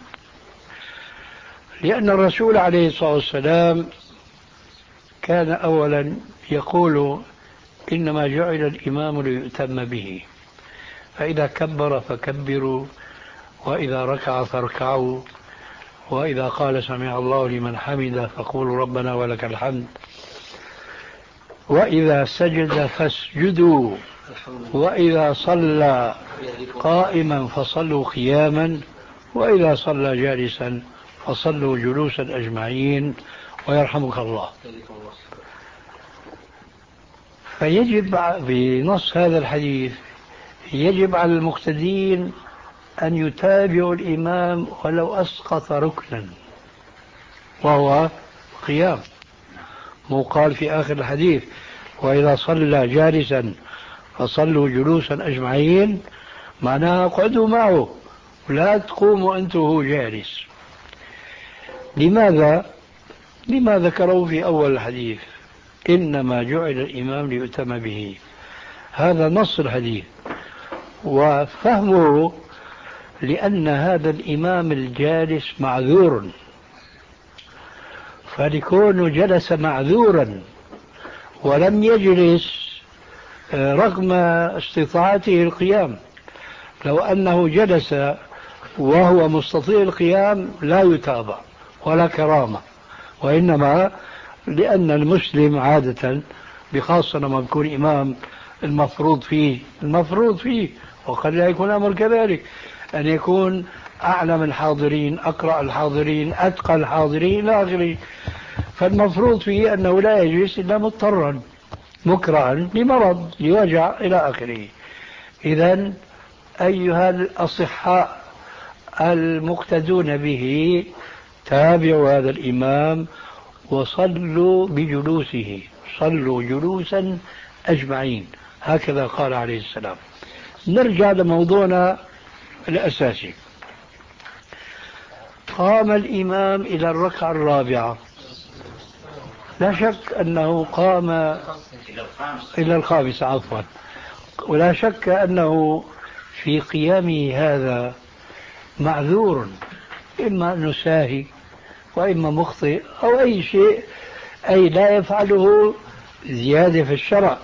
لأن الرسول عليه الصلاة والسلام كان أولا يقول إنما جعل الإمام ليؤتم به، فإذا كبر فكبروا، وإذا ركع فاركعوا، وإذا قال سمع الله لمن حمده فقولوا ربنا ولك الحمد، وإذا سجد فاسجدوا، وإذا صلى قائما فصلوا قياما، وإذا صلى جالسا فصلوا جلوسا أجمعين ويرحمك الله. فيجب بنص هذا الحديث يجب على المقتدين أن يتابعوا الإمام ولو أسقط ركنا وهو قيام. مو قال في آخر الحديث وإذا صلى جالسا فصلوا جلوسا أجمعين، معناها اقعدوا معه ولا تقوموا أنتم وهو جالس. لماذا؟ لما ذكروا في أول الحديث إنما جعل الإمام ليؤتم به، هذا نص الحديث. وفهمه لأن هذا الإمام الجالس معذور، فلكونه جلس معذورا ولم يجلس رغم استطاعته القيام. لو أنه جلس وهو مستطيع القيام لا يتابع ولا كرامة، وإنما لأن المسلم عادة بخاصة لما يكون إمام المفروض فيه المفروض فيه وقد لا يكون أمر كذلك، أن يكون أعلم الحاضرين، أقرأ الحاضرين، أتقى الحاضرين إلى آخره. فالمفروض فيه أنه لا يجلس إلا مضطرا مكرها لمرض لوجع إلى آخره. إذن أيها الأصحاء المقتدون به تابعوا هذا الإمام وصلوا بجلوسه، صلوا جلوسا أجمعين، هكذا قال عليه السلام. نرجع لموضوعنا الأساسي. قام الإمام إلى الركعة الرابعة، لا شك أنه قام إلى الخامسة عفوا، ولا شك أنه في قيامه هذا معذور، إما أنه ساهي وإما مخطئ أو أي شيء، أي لا يفعله زيادة في الشرع.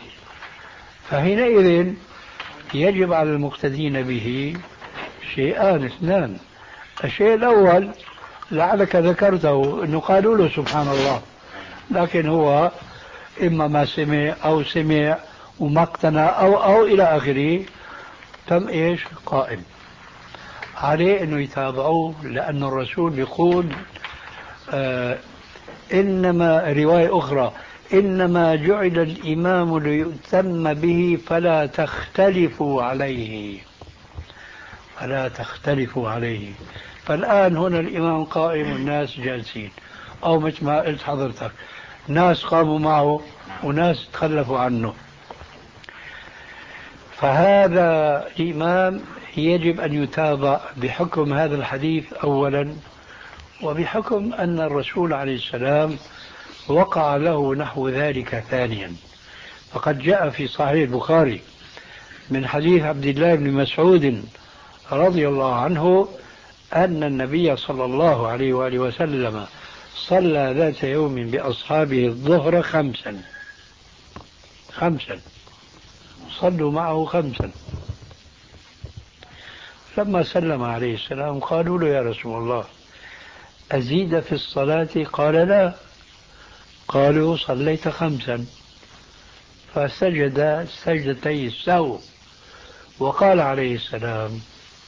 فحينئذ يجب على المقتدين به شيئان اثنان. الشيء الأول لعلك ذكرته، أنه قالوا له سبحان الله، لكن هو إما ما سمع أو سمع وما اقتنع أو أو إلى آخره، تم إيش قائم عليه أنه يتابعوه، لأن الرسول يقول آه إنما رواية أخرى إنما جعل الإمام ليؤتم به فلا تختلفوا عليه، فلا تختلفوا عليه. فالآن هنا الإمام قائم والناس جالسين، أو مثل ما قلت حضرتك ناس قاموا معه وناس تخلفوا عنه. فهذا الإمام يجب أن يتابع بحكم هذا الحديث أولا، وبحكم أن الرسول عليه السلام وقع له نحو ذلك ثانيا. فقد جاء في صحيح البخاري من حديث عبد الله بن مسعود رضي الله عنه أن النبي صلى الله عليه وآله وسلم صلى ذات يوم بأصحابه الظهر خمسا خمسا صلوا معه خمسا. لما سلم عليه السلام قالوا له يا رسول الله أزيد في الصلاة؟ قال لا. قالوا صليت خمسا، فسجد سجدتي السهو وقال عليه السلام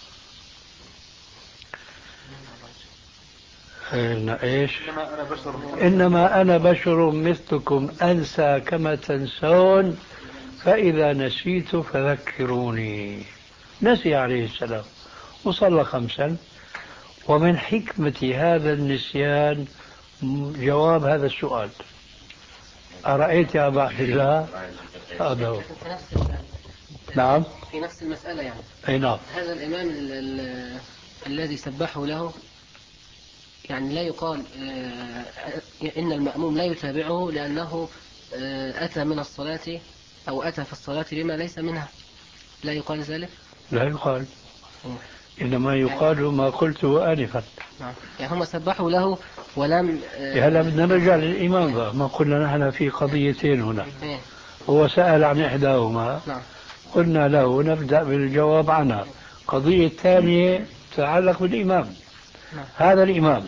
إن إيش إنما أنا بشر مثلكم أنسى كما تنسون فإذا نسيت فذكروني. نسي عليه السلام وصلى خمسا. ومن حكمة هذا النسيان جواب هذا السؤال. أرأيت يا أبا عبد الله؟ هذا نعم في نفس المسألة يعني. أي نعم. هذا الإمام ال ال الذي سبحه له يعني لا يقال إن المأموم لا يتابعه لأنه أتى من الصلاة أو أتى في الصلاة بما ليس منها، لا يقال ذلك؟ لا يقال، إنما يقال ما قلته آنفا. يعني هم سبحوا له ولم. هلا بدنا نرجع للإمام بقى. ما قلنا نحن في قضيتين هنا. هو سأل عن إحداهما قلنا له نبدأ بالجواب عنها. قضية ثانية تتعلق بالإمام. هذا الإمام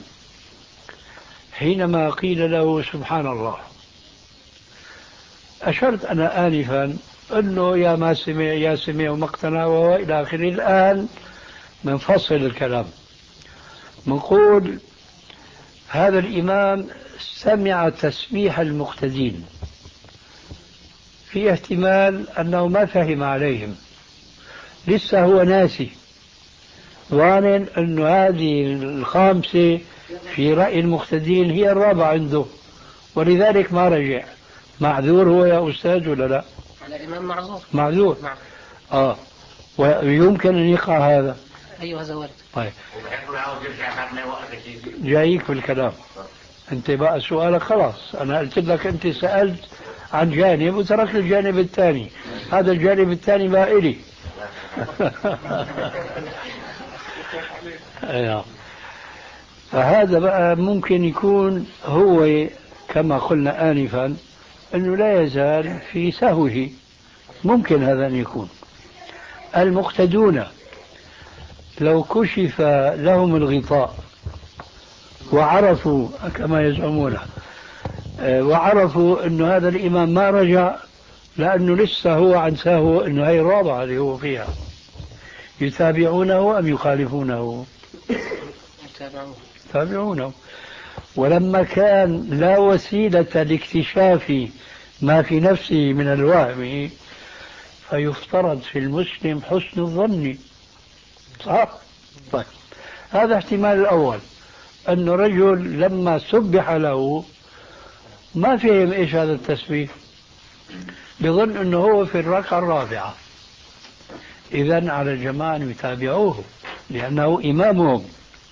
حينما قيل له سبحان الله أشرت أنا آنفا أنه يا ما سمع يا سمع وما اقتنع وإلى آخره. الآن منفصل الكلام. منقول هذا الإمام سمع تسبيح المقتدين، في احتمال أنه ما فهم عليهم، لسه هو ناسي، ظانن أن هذه الخامسة في رأي المقتدين هي الرابعة عنده، ولذلك ما رجع. معذور هو يا أستاذ ولا لا؟ الإمام معذور. معذور. نعم. آه ويمكن أن يقع هذا. أيوة زورت. طيب جايك في الكلام. أنت بقى سؤالك خلاص، أنا قلت لك أنت سألت عن جانب وتركت الجانب الثاني، هذا الجانب الثاني بقى إلي. فهذا بقى ممكن يكون هو كما قلنا آنفا أنه لا يزال في سهوه، ممكن هذا أن يكون. المقتدون لو كشف لهم الغطاء وعرفوا كما يزعمون وعرفوا أن هذا الإمام ما رجع لأنه لسه هو عن سهو، أنه هي الرابعة اللي هو فيها، يتابعونه أم يخالفونه؟ يتابعونه. ولما كان لا وسيلة لاكتشاف ما في نفسه من الوهم فيفترض في المسلم حسن الظن، صح؟ طيب هذا احتمال الأول، أن رجل لما سبح له ما فهم إيش هذا التسبيح، بظن أنه هو في الركعة الرابعة، إذن على الجماعة أن يتابعوه لأنه إمامهم.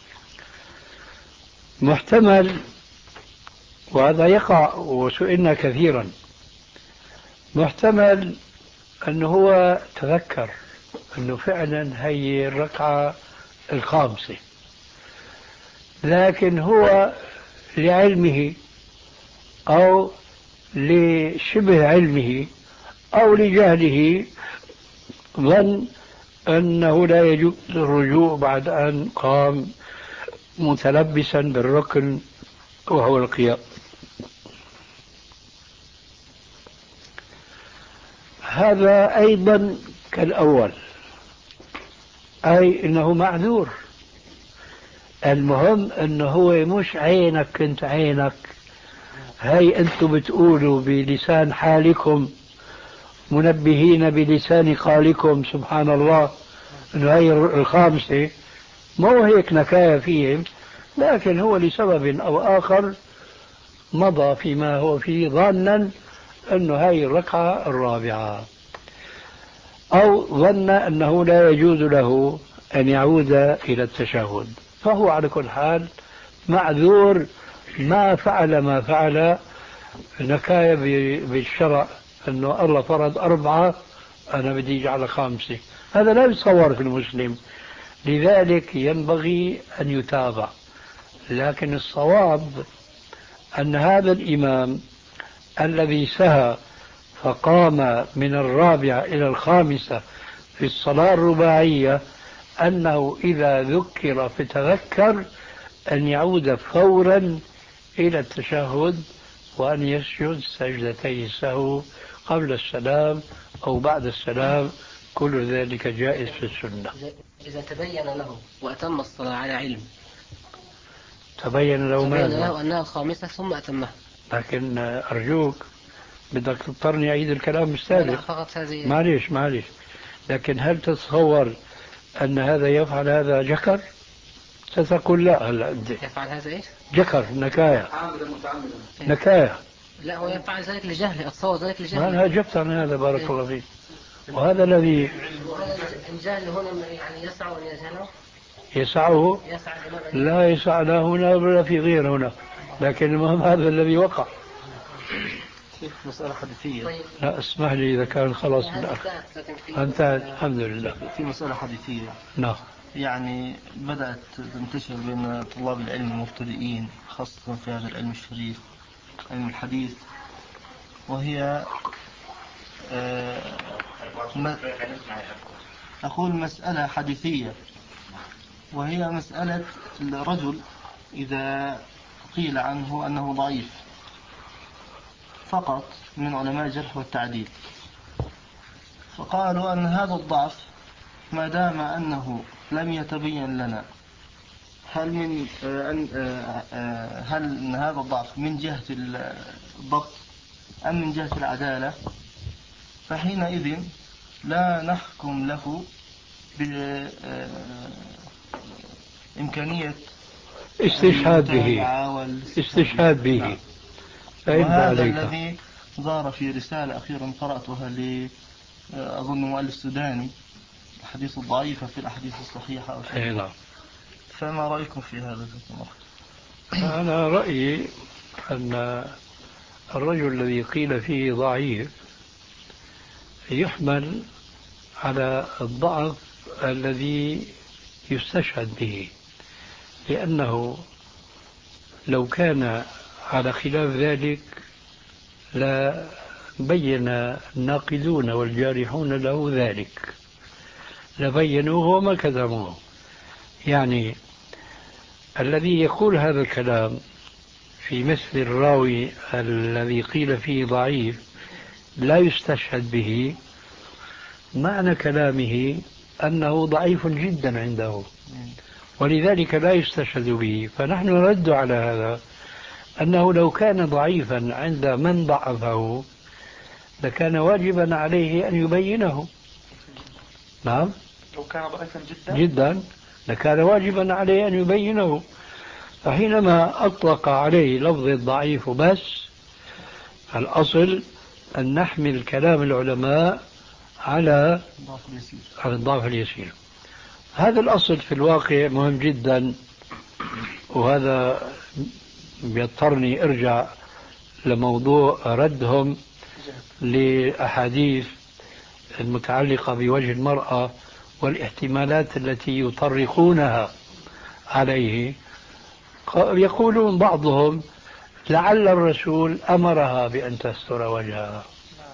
محتمل، وهذا يقع وسئلنا كثيرا، محتمل أنه هو تذكر أنه فعلا هي الركعة الخامسة، لكن هو لعلمه أو لشبه علمه أو لجهله ظن أنه لا يجوز الرجوع بعد أن قام متلبسا بالركن وهو القيام. هذا أيضا كالأول، أي أنه معذور. المهم أنه هو مش عينك كنت عينك، هاي أنتم بتقولوا بلسان حالكم منبهين بلسان قالكم سبحان الله أنه هاي الخامسة، مو هيك نكاية فيهم، لكن هو لسبب أو آخر مضى فيما هو فيه ظنا أنه هاي الركعة الرابعة، أو ظن أنه لا يجوز له أن يعود إلى التشهد، فهو على كل حال معذور، ما فعل ما فعل نكاية بالشرع أنه الله فرض أربعة أنا بدي أجعل خامسة، هذا لا يتصور في المسلم، لذلك ينبغي أن يتابع. لكن الصواب أن هذا الإمام الذي سهى فقام من الرابعة إلى الخامسة في الصلاة الرباعية أنه إذا ذكر فتذكر أن يعود فورا إلى التشهد وأن يسجد سجدتي السهو قبل السلام أو بعد السلام، كل ذلك جائز في السنة. إذا تبين له وأتم الصلاة على علم، تبين له ماذا؟ تبين له أنها الخامسة ثم أتمها. لكن أرجوك بدك تضطرني أعيد الكلام السابق. فقط هذه معليش معليش، لكن هل تتصور أن هذا يفعل هذا جكر؟ ستقول لا. هلا أنت يفعل هذا إيش؟ جكر، نكاية، نكاية. لا هو يفعل ذلك لجهله، أتصور ذلك لجهله. أنا أجبت عن هذا بارك الله فيك. وهذا الذي الجهل هنا يعني يسعى أن يجهله، يسعه يسعى لا يسعى لا هنا ولا في غير هنا، لكن المهم هذا الذي وقع. مسألة حديثية. طيب. لا اسمح لي إذا كان خلاص انتهت الحمد لله. في مسألة حديثية. نعم. يعني بدأت تنتشر بين طلاب العلم المبتدئين خاصة في هذا العلم الشريف علم الحديث، وهي آه م... أقول مسألة حديثية، وهي مسألة الرجل إذا قيل عنه أنه ضعيف فقط من علماء الجرح والتعديل، فقالوا أن هذا الضعف ما دام أنه لم يتبين لنا، هل من هل هذا الضعف من جهة الضبط أم من جهة العدالة؟ فحينئذ لا نحكم له بإمكانية استشهاد به استشهاد به. نعم. وهذا الذي ظهر في رسالة أخيرا قرأتها ل أظن مؤلف السوداني، الحديث الضعيفة في الأحاديث الصحيحة أو شيء. نعم. فما رأيكم في هذا؟ أنا رأيي أن الرجل الذي قيل فيه ضعيف يحمل على الضعف الذي يستشهد به، لأنه لو كان على خلاف ذلك لا بين الناقدون والجارحون له ذلك، لبينوه وما كتموه. يعني الذي يقول هذا الكلام في مثل الراوي الذي قيل فيه ضعيف لا يستشهد به، معنى كلامه أنه ضعيف جدا عنده، ولذلك لا يستشهد به. فنحن نرد على هذا أنه لو كان ضعيفا عند من ضعفه لكان واجبا عليه أن يبينه. نعم، لو كان ضعيفا جدا جدا لكان واجبا عليه أن يبينه. فحينما أطلق عليه لفظ الضعيف بس، الأصل أن نحمل كلام العلماء على على الضعف اليسير. هذا الأصل في الواقع مهم جدا، وهذا بيضطرني أرجع لموضوع ردهم لأحاديث المتعلقة بوجه المرأة والاحتمالات التي يطرقونها عليه. يقولون بعضهم لعل الرسول أمرها بأن تستر وجهها،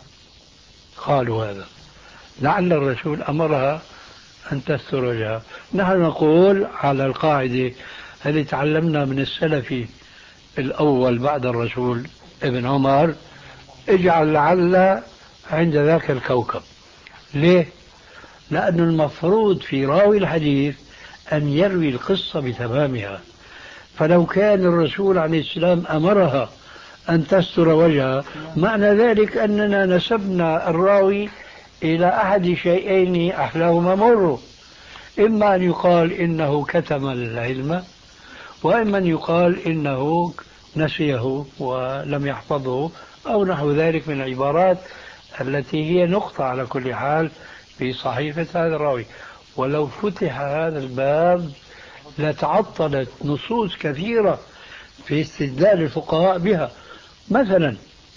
قالوا هذا، لعل الرسول أمرها أن تستر وجهها. نحن نقول على القاعدة التي تعلمنا من السلف الأول بعد الرسول ابن عمر: اجعل لعل عند ذاك الكوكب. ليه؟ لأن المفروض في راوي الحديث أن يروي القصة بتمامها، فلو كان الرسول عليه السلام أمرها أن تستر وجهها معنى ذلك أننا نسبنا الراوي إلى أحد شيئين أحلاهما مر، إما أن يقال إنه كتم العلم، وإما أن يقال إنه نسيه ولم يحفظه، أو نحو ذلك من العبارات التي هي نقطة على كل حال في صحيفة هذا الراوي. ولو فتح هذا الباب لتعطلت نصوص كثيرة في استدلال الفقهاء بها. مثلا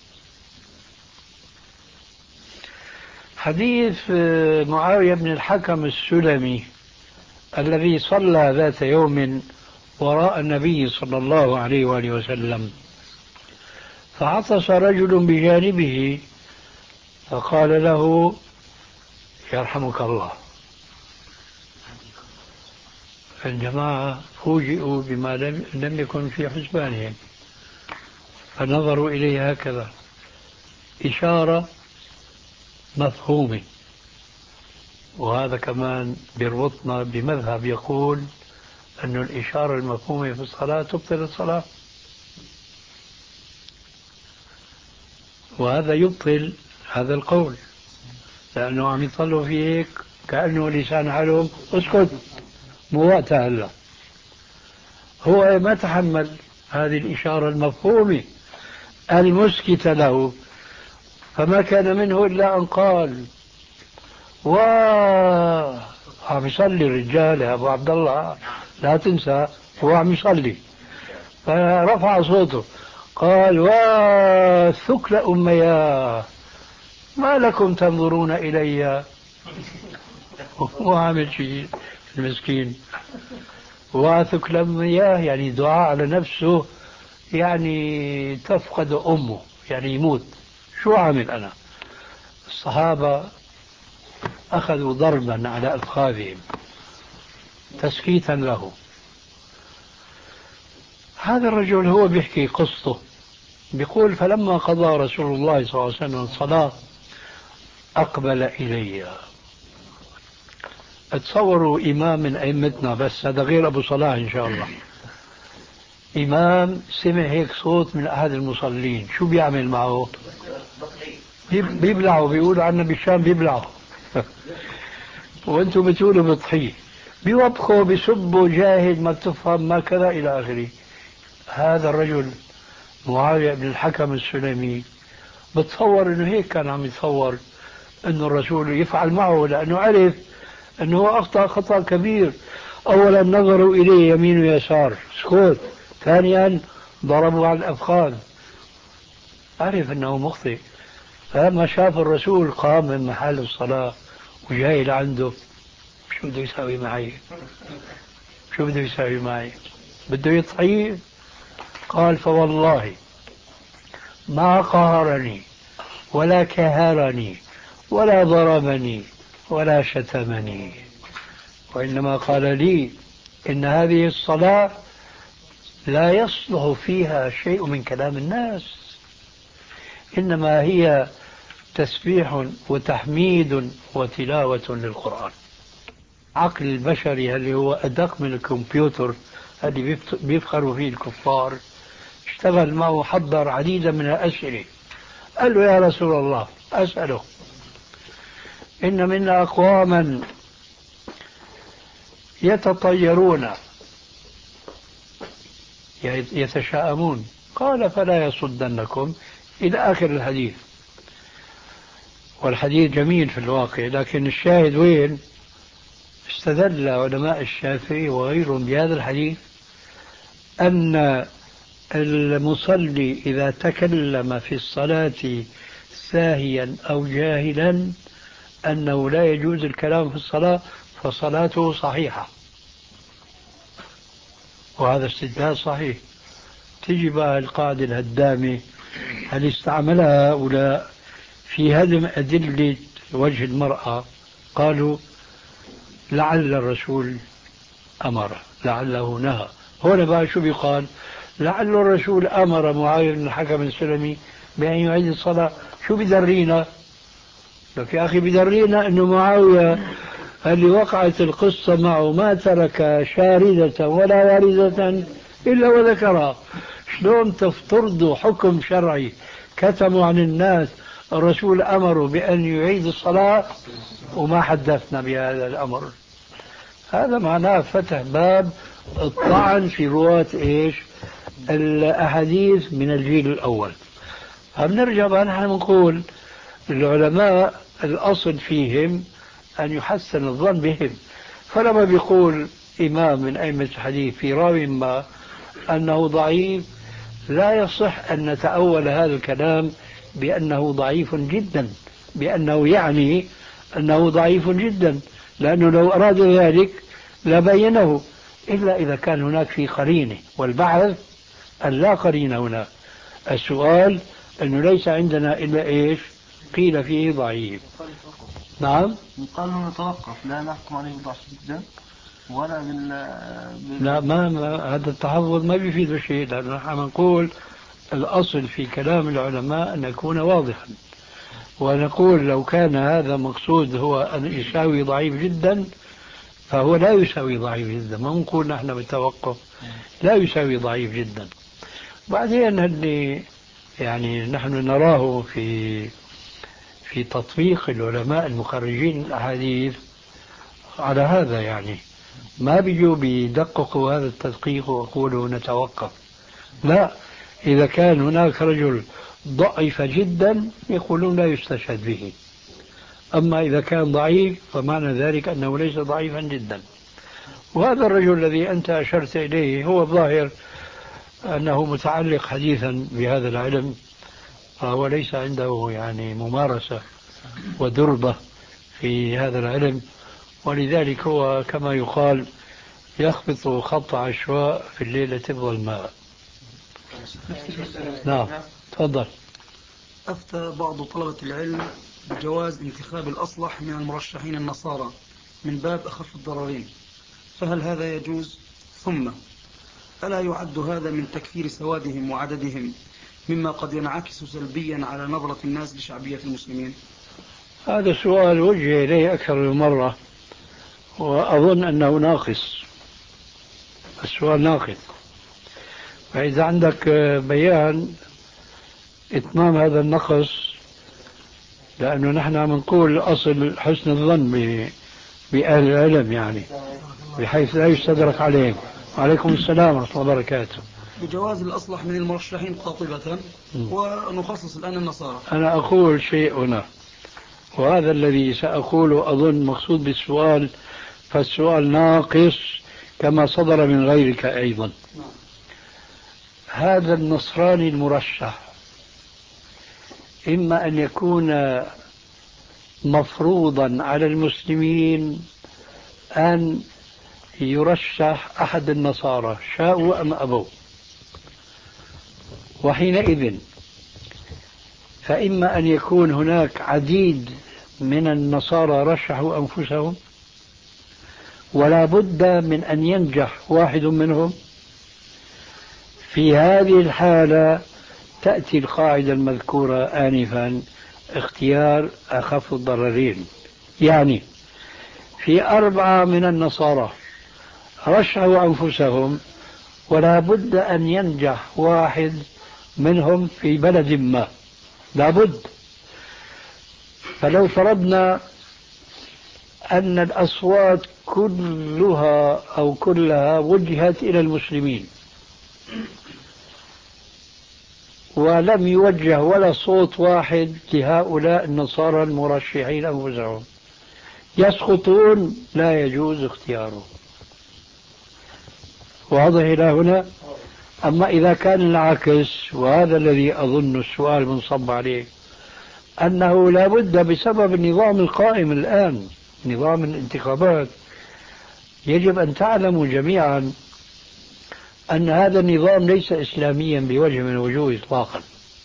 حديث معاوية بن الحكم السلمي الذي صلى ذات يوم وراء النبي صلى الله عليه وآله وسلم، فعطس رجل بجانبه فقال له: يرحمك الله. الجماعة فوجئوا بما لم يكن في حسبانهم، فنظروا إليه هكذا، إشارة مفهومة. وهذا كمان بيربطنا بمذهب يقول أن الإشارة المفهومة في الصلاة تبطل الصلاة، وهذا يبطل هذا القول، لأنه عم يصلوا في هيك كأنه لسان حالهم اسكت مو وقتها هلا. هو ما تحمل هذه الإشارة المفهومة المسكتة له، فما كان منه إلا أن قال: واه عم يصلي الرجال يا أبو عبد الله، لا تنسى هو عم يصلي. فرفع صوته قال: وثكل أمياه ما لكم تنظرون إلي. هو عامل شيء المسكين. وثكل أمياه يعني دعاء على نفسه، يعني تفقد أمه، يعني يموت. شو عامل أنا؟ الصحابة أخذوا ضربا على أفخاذهم تسكيتا له. هذا الرجل هو بيحكي قصته، بيقول: فلما قضى رسول الله صلى الله عليه وسلم الصلاة أقبل إلي تصوروا إمام من أئمتنا، بس هذا غير أبو صلاح إن شاء الله، إمام سمع هيك صوت من أحد المصلين، شو بيعمل معه؟ بيبلعوا، بيقولوا عنا بالشام بيبلعوا وانتم بتقولوا بطحيه، بيوبخوا بيسبوا جاهد ما بتفهم ما كذا إلى آخره. هذا الرجل معاوية بن الحكم السلمي بتصور انه هيك كان عم يتصور انه الرسول يفعل معه، لانه عرف انه هو اخطا خطا كبير. اولا نظروا اليه يمين ويسار سكوت، ثانيا ضربوا على الافخاذ، عرف انه مخطئ. فلما شاف الرسول قام من محل الصلاه وجاي لعنده، شو بده يساوي معي؟ شو بده يساوي معي؟ بده يطحيه؟ قال فوالله ما قهرني ولا كهرني ولا ضربني ولا شتمني، وإنما قال لي إن هذه الصلاة لا يصلح فيها شيء من كلام الناس، إنما هي تسبيح وتحميد وتلاوة للقرآن. عقل البشري اللي هو أدق من الكمبيوتر اللي بيفخروا فيه الكفار اشتغل معه، حضر عديدا من الأسئلة. قال له يا رسول الله أسأله، إن منا أقواما يتطيرون يتشاءمون، قال فلا يصدنكم إلى آخر الحديث. والحديث جميل في الواقع، لكن الشاهد وين؟ استدل علماء الشافعي وغيرهم بهذا الحديث أن المصلي إذا تكلم في الصلاة ساهيا أو جاهلا أنه لا يجوز الكلام في الصلاة، فصلاته صحيحة. وهذا استدلال صحيح. تجي بقى القاعدة الهدامة هل استعملها هؤلاء في هدم أدلة وجه المرأة. قالوا لعل الرسول أمر، لعله نهى. هنا بقى شو بيقال؟ لعل الرسول أمر معاوية بن الحكم السلمي بأن يعيد الصلاة. شو بدرينا؟ لك يا أخي بدرينا أنه معاوية اللي وقعت القصة معه ما ترك شاردة ولا واردة إلا وذكرها. شلون تفترضوا حكم شرعي كتموا عن الناس الرسول أمره بأن يعيد الصلاة وما حدثنا بهذا الأمر؟ هذا معناه فتح باب الطعن في رواة إيش الأحاديث من الجيل الأول. فبنرجع بقى نحن نقول العلماء الأصل فيهم أن يحسن الظن بهم. فلما بيقول إمام من أئمة الحديث في راوي ما أنه ضعيف، لا يصح أن نتأول هذا الكلام بأنه ضعيف جدا، بأنه يعني أنه ضعيف جدا، لأنه لو أراد ذلك لبينه، إلا إذا كان هناك في قرينة. والبحث أن لا قرينة هنا. السؤال أنه ليس عندنا إلا إيش قيل فيه ضعيف. نعم، قالوا نتوقف لا نحكم عليه بضعف جدا ولا بال, بال... لا ما, ما هذا التحفظ ما بيفيد بشيء، لأنه نحن نقول الأصل في كلام العلماء أن يكون واضحا، ونقول لو كان هذا مقصود هو أن يساوي ضعيف جدا فهو لا يساوي ضعيف جدا. ما نقول نحن بالتوقف لا يساوي ضعيف جدا. بعدين اللي يعني نحن نراه في في تطبيق العلماء المخرجين الأحاديث على هذا، يعني ما بيجوا بيدققوا هذا التدقيق ويقولوا نتوقف. لا، إذا كان هناك رجل ضعيف جدا يقولون لا يستشهد به، أما إذا كان ضعيف فمعنى ذلك أنه ليس ضعيفا جدا. وهذا الرجل الذي أنت أشرت إليه هو الظاهر أنه متعلق حديثا بهذا العلم، فهو ليس عنده يعني ممارسة ودربة في هذا العلم، ولذلك هو كما يقال يخبط خط عشواء في الليلة الظلماء. نعم تفضل. أفتى بعض طلبة العلم بجواز انتخاب الأصلح من المرشحين النصارى من باب أخف الضررين، فهل هذا يجوز؟ ثم ألا يعد هذا من تكثير سوادهم وعددهم مما قد ينعكس سلبيا على نظرة الناس لشعبية المسلمين؟ هذا السؤال وجه إليه أكثر من مرة، وأظن أنه ناقص، السؤال ناقص. فإذا عندك بيان إتمام هذا النقص، لأنه نحن بنقول أصل حسن الظن بأهل العلم، يعني بحيث لا يستدرك عليهم. وعليكم السلام ورحمة الله وبركاته. بجواز الأصلح من المرشحين قاطبة، ونخصص الآن النصارى. أنا أقول شيء هنا، وهذا الذي سأقوله أظن مقصود بالسؤال، فالسؤال ناقص كما صدر من غيرك أيضا. هذا النصراني المرشح إما أن يكون مفروضا على المسلمين أن يرشح أحد النصارى شاءوا أم أبوا، وحينئذ فإما أن يكون هناك عديد من النصارى رشحوا أنفسهم، ولا بد من أن ينجح واحد منهم. في هذه الحالة تأتي القاعدة المذكورة آنفا، اختيار أخف الضررين. يعني في أربعة من النصارى رشحوا أنفسهم، ولا بد أن ينجح واحد منهم في بلد ما، لا بد. فلو فرضنا أن الأصوات كلها أو كلها وجهت إلى المسلمين، ولم يوجه ولا صوت واحد لهؤلاء النصارى المرشحين أنفسهم، يسقطون، لا يجوز اختيارهم. واضح إلى هنا؟ أما إذا كان العكس، وهذا الذي أظن السؤال منصب عليه، أنه لا بد بسبب النظام القائم الآن، نظام الانتخابات، يجب أن تعلموا جميعا أن هذا النظام ليس إسلاميا بوجه من الوجوه إطلاقا.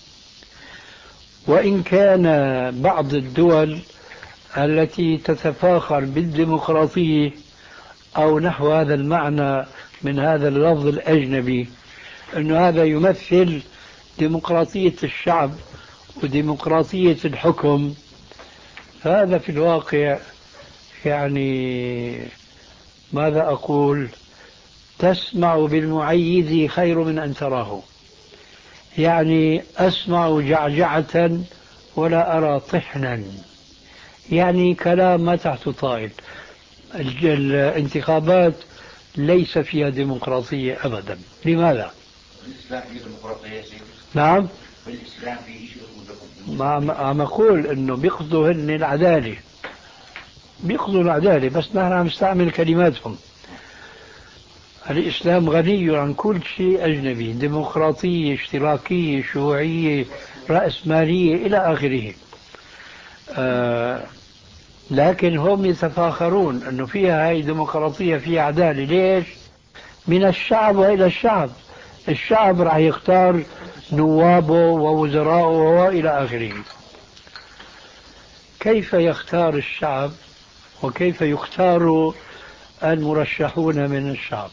وإن كان بعض الدول التي تتفاخر بالديمقراطية أو نحو هذا المعنى من هذا اللفظ الأجنبي، أن هذا يمثل ديمقراطية الشعب وديمقراطية الحكم، هذا في الواقع يعني ماذا أقول، تسمع بالمعيد خير من أن تراه. يعني أسمع جعجعة ولا أرى طحنا، يعني كلام ما تحت طائل. الانتخابات ليس فيها ديمقراطية أبدا. لماذا؟ الإسلام فيه ديمقراطية. نعم، الإسلام فيه شيء. ما عم أقول إنه بيقصدوا هن العدالة، بيقصدوا العدالة، بس نحن عم نستعمل كلماتهم. الإسلام غني عن كل شيء أجنبي، ديمقراطية، اشتراكية، شيوعية، رأسمالية إلى آخره. آه لكن هم يتفاخرون أنه فيها هاي ديمقراطية، فيها عدالة. ليش؟ من الشعب وإلى الشعب. الشعب راح يختار نوابه ووزراءه وإلى آخره. كيف يختار الشعب وكيف يختار المرشحون من الشعب؟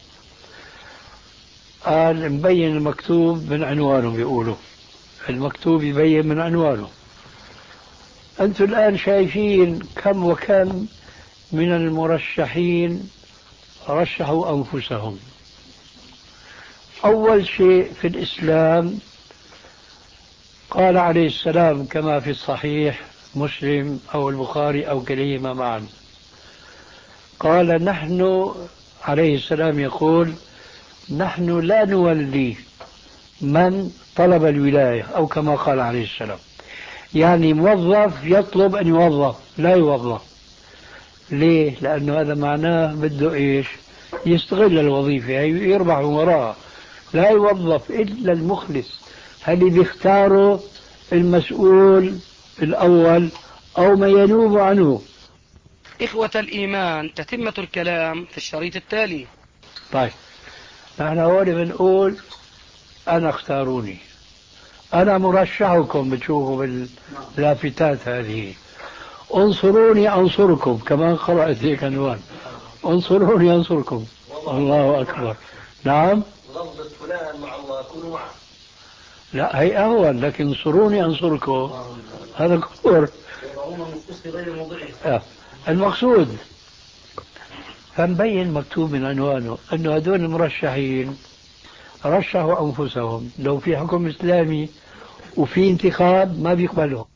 قال مبين المكتوب من عنوانه، بيقولوا المكتوب يبين من عنوانه. أنتم الآن شايفين كم وكم من المرشحين رشحوا أنفسهم. أول شيء في الإسلام قال عليه السلام كما في الصحيح مسلم أو البخاري أو كليهما معا، قال نحن عليه السلام يقول نحن لا نولي من طلب الولاية، أو كما قال عليه السلام، يعني موظف يطلب أن يوظف لا يوظف. ليه؟ لأنه هذا معناه بده إيش؟ يستغل الوظيفة يربح من وراها. لا يوظف إلا المخلص، اللي بيختاره المسؤول الأول أو ما ينوب عنه. إخوة الإيمان، تتمة الكلام في الشريط التالي. طيب نحن هون بنقول أنا اختاروني، أنا مرشحكم، بتشوفوا باللافتات هذه، انصروني أنصركم، كمان قرأت هيك عنوان، انصروني أنصركم. الله أكبر. نعم، ضبط فلان مع الله كونوا معه. لا هي أهون، لكن انصروني أنصركم هذا كفر. المقصود فمبين مكتوب من عنوانه أنه هذول المرشحين رشحوا أنفسهم، لو في حكم إسلامي وفي انتخاب ما بيقبلهم.